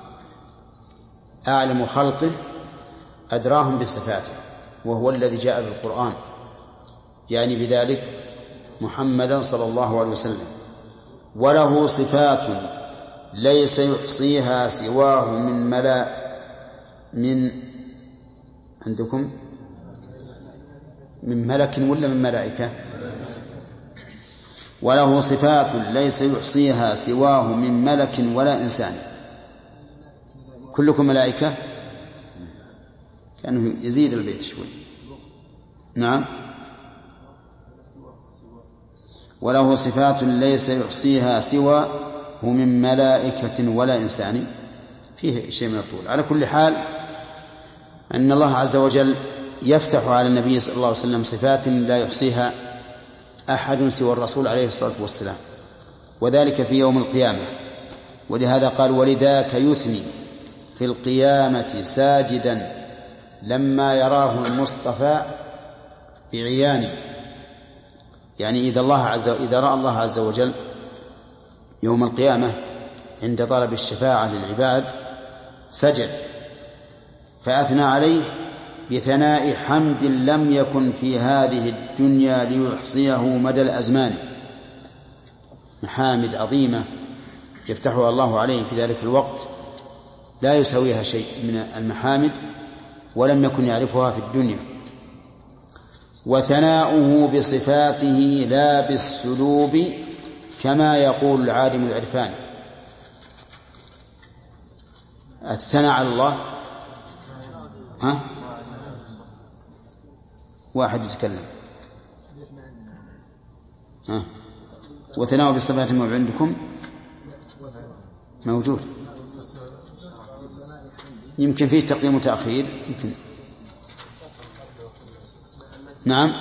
أعلم خلقه أدراهم بصفاته، وهو الذي جاء بالقرآن، يعني بذلك محمدا صلى الله عليه وسلم. وله صفات ليس يحصيها سواه من ملا من عندكم من ملك ولا من ملائكة؟ وله صفات ليس يحصيها سواه من ملك ولا إنسان. كلكم ملائكة؟ كأنه يزيد البيت شوي. نعم. وله صفات ليس يحصيها سواه من ملائكة ولا إنسان، فيه شيء من الطول. على كل حال أن الله عز وجل يفتح على النبي صلى الله عليه وسلم صفات لا يحصيها أحد سوى الرسول عليه الصلاة والسلام، وذلك في يوم القيامة. ولهذا قال: ولذاك يثني في القيامة ساجدا لما يراه المصطفى بعيانه. يعني إذا الله عز وجل إذا رأى الله عز وجل يوم القيامة عند طلب الشفاعة للعباد سجد، فأثنى عليه بثناء حمد لم يكن في هذه الدنيا ليحصيه مدى الأزمان. محامد عظيمة يفتحها الله عليه في ذلك الوقت لا يساويها شيء من المحامد، ولم يكن يعرفها في الدنيا. وثناؤه بصفاته لا بالسلوب، كما يقول العالم العرفاني. الثناء على الله ها؟ واحد يتكلم ها؟ وثناؤه بصفاته ما عندكم موجود، يمكن فيه تقديم وتأخير، يمكن نعم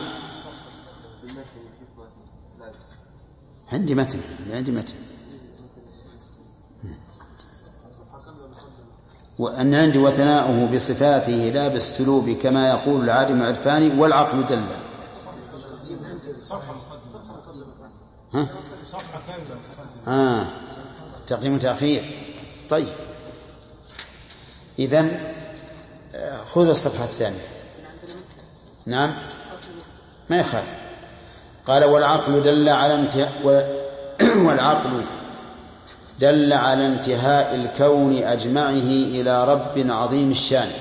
عندي متن عندي متن وأن عندي وثناؤه بصفاته لا بالسلوب كما يقول العالم العرفاني والعقل دل. ها؟ آه تقديم وتأخير. طيب إذن خذ الصفحة الثانية. نعم ما يخالف. قال والعقل دل على انتهاء والعقل دل على انتهاء الكون أجمعه إلى رب عظيم الشان.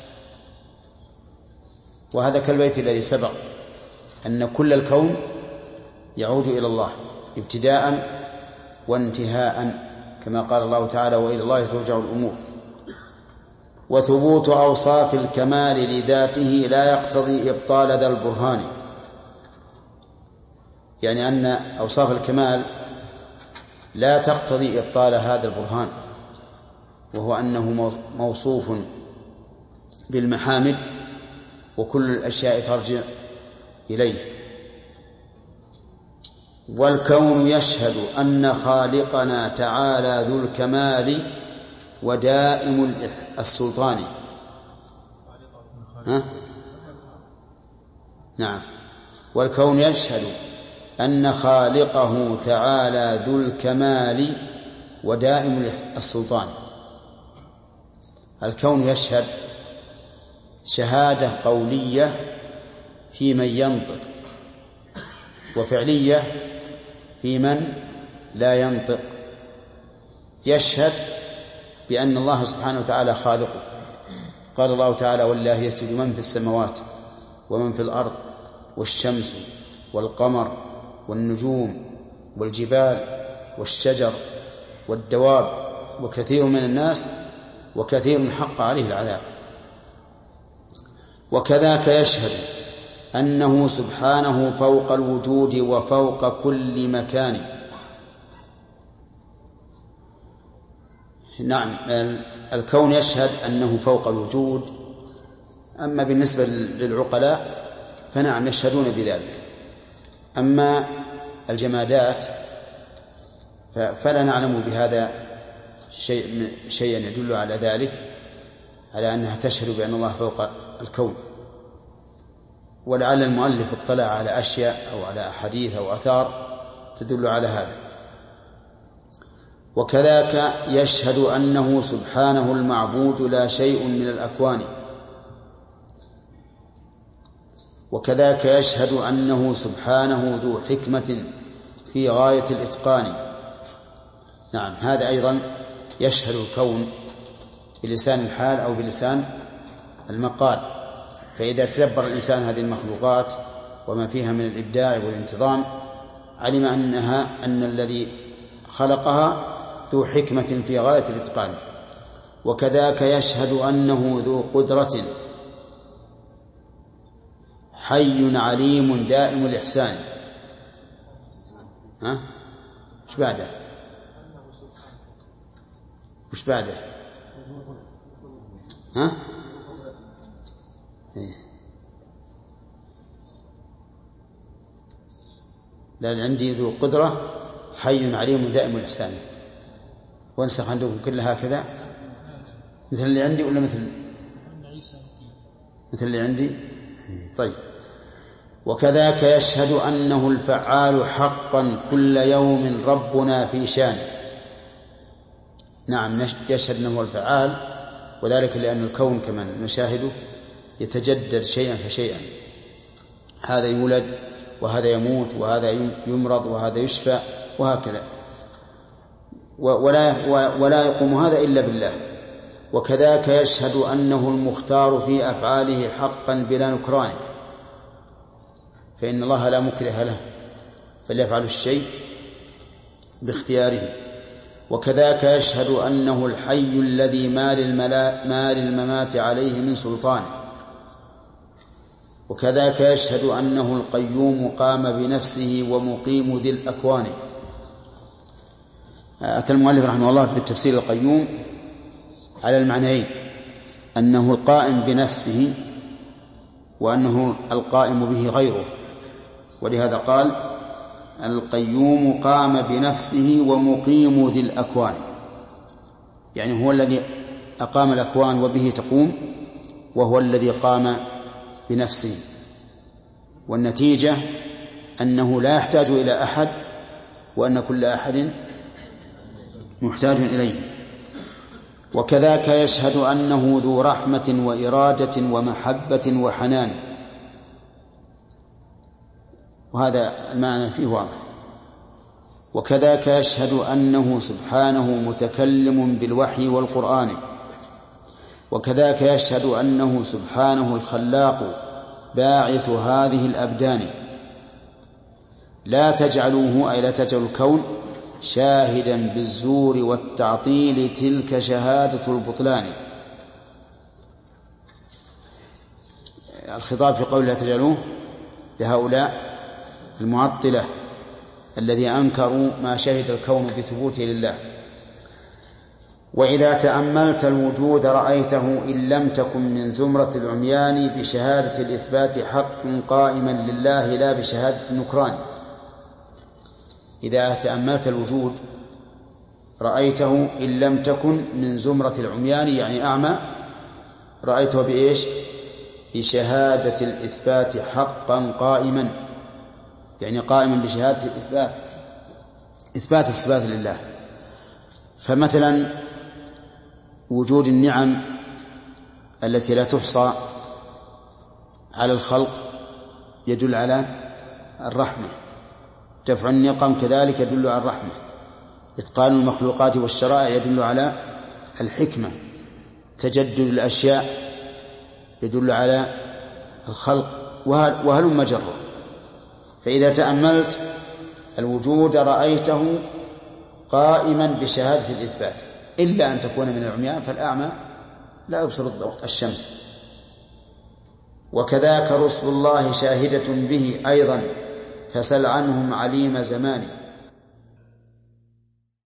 وهذا كالبيت الذي سبق أن كل الكون يعود إلى الله ابتداء وانتهاء كما قال الله تعالى وإلى الله ترجع الأمور. وثبوت أوصاف الكمال لذاته لا يقتضي إبطال ذا البرهان، يعني أن أوصاف الكمال لا تقتضي إبطال هذا البرهان، وهو أنه موصوف بالمحامد وكل الأشياء ترجع إليه. والكون يشهد أن خالقنا تعالى ذو الكمال ودائم السلطان. ها؟ نعم. والكون يشهد أن خالقه تعالى ذو الكمال ودائم السلطان. الكون يشهد شهادة قولية في من ينطق، وفعلية في من لا ينطق. يشهد بأن الله سبحانه وتعالى خالقه. قال الله تعالى ولله يسجد من في السماوات ومن في الأرض والشمس والقمر والنجوم والجبال والشجر والدواب وكثير من الناس وكثير حق عليه العذاب. وكذاك يشهد أنه سبحانه فوق الوجود وفوق كل مكان. نعم الكون يشهد أنه فوق الوجود، أما بالنسبة للعقلاء فنعم يشهدون بذلك. أما الجمادات فلا نعلم بهذا شيء شيئا يدل على ذلك، على أنها تشهد بأن الله فوق الكون. ولعل المؤلف اطلع على أشياء أو على أحاديث أو آثار تدل على هذا. وكذاك يشهد أنه سبحانه المعبود لا شيء من الأكوان. وكذاك يشهد أنه سبحانه ذو حكمة في غاية الإتقان. نعم هذا أيضا يشهد الكون بلسان الحال أو بلسان المقال. فإذا تدبر الإنسان هذه المخلوقات وما فيها من الإبداع والانتظام علم أنها أن الذي خلقها ذو حكمة في غاية الإتقان. وكذاك يشهد أنه ذو قدرة حي عليم دائم الإحسان. ها؟ وش بعده؟ وش بعده؟ ها؟ إيه. لا عندي ذو قدرة حي عليم دائم الإحسان. وانسخ عندكم كلها هكذا مثل اللي عندي ولا مثل مثل اللي عندي؟ طيب. وكذاك يشهد أنه الفعال حقا كل يوم ربنا في شان. نعم يشهد أنه الفعال، وذلك لأن الكون كما نشاهده يتجدد شيئا فشيئا، هذا يولد وهذا يموت وهذا يمرض وهذا يشفى وهكذا، ولا, ولا يقوم هذا إلا بالله. وكذاك يشهد أنه المختار في أفعاله حقا بلا نكران، فإن الله لا مكره له فليفعل الشيء باختياره. وكذاك يشهد أنه الحي الذي ما للممات عليه من سلطان. وكذاك يشهد أنه القيوم قام بنفسه ومقيم ذي الأكوان. أتى المؤلف رحمه الله بالتفسير القيوم على المعنيين، أنه القائم بنفسه وأنه القائم به غيره، ولهذا قال القيوم قام بنفسه ومقيم ذي الأكوان، يعني هو الذي أقام الأكوان وبه تقوم، وهو الذي قام بنفسه. والنتيجة أنه لا يحتاج إلى أحد، وأن كل أحد محتاج إليه. وكذاك يشهد أنه ذو رحمة وإرادة ومحبة وحنان، وهذا المعنى فيه واضح. وكذاك يشهد أنه سبحانه متكلم بالوحي والقرآن. وكذاك يشهد أنه سبحانه الخلاق باعث هذه الأبدان. لا تجعلوه أي لا تجعلوا الكون شاهدا بالزور والتعطيل، تلك شهادة البطلان. الخطاب في قول لا تجعلوه لهؤلاء المعطلة الذي أنكروا ما شهد الكون بثبوته لله. وإذا تأملت الوجود رأيته إن لم تكن من زمرة العميان، بشهادة الإثبات حق قائما لله لا بشهادة النكران. إذا تأملت الوجود رأيته إن لم تكن من زمرة العميان، يعني أعمى، رأيته بإيش؟ بشهادة الإثبات حقا قائما، يعني قائما بشهادة الإثبات، إثبات الصفات لله. فمثلا وجود النعم التي لا تحصى على الخلق يدل على الرحمة، دفع النقم كذلك يدل على الرحمة، إتقان المخلوقات والشرائع يدل على الحكمة، تجدد الأشياء يدل على الخلق، وهل مجرة. فإذا تأملت الوجود رأيته قائما بشهادة الإثبات، إلا أن تكون من العميان، فالأعمى لا يبصر الشمس. وكذاك رسل الله شاهدة به أيضا، فسل عنهم عليم زمان.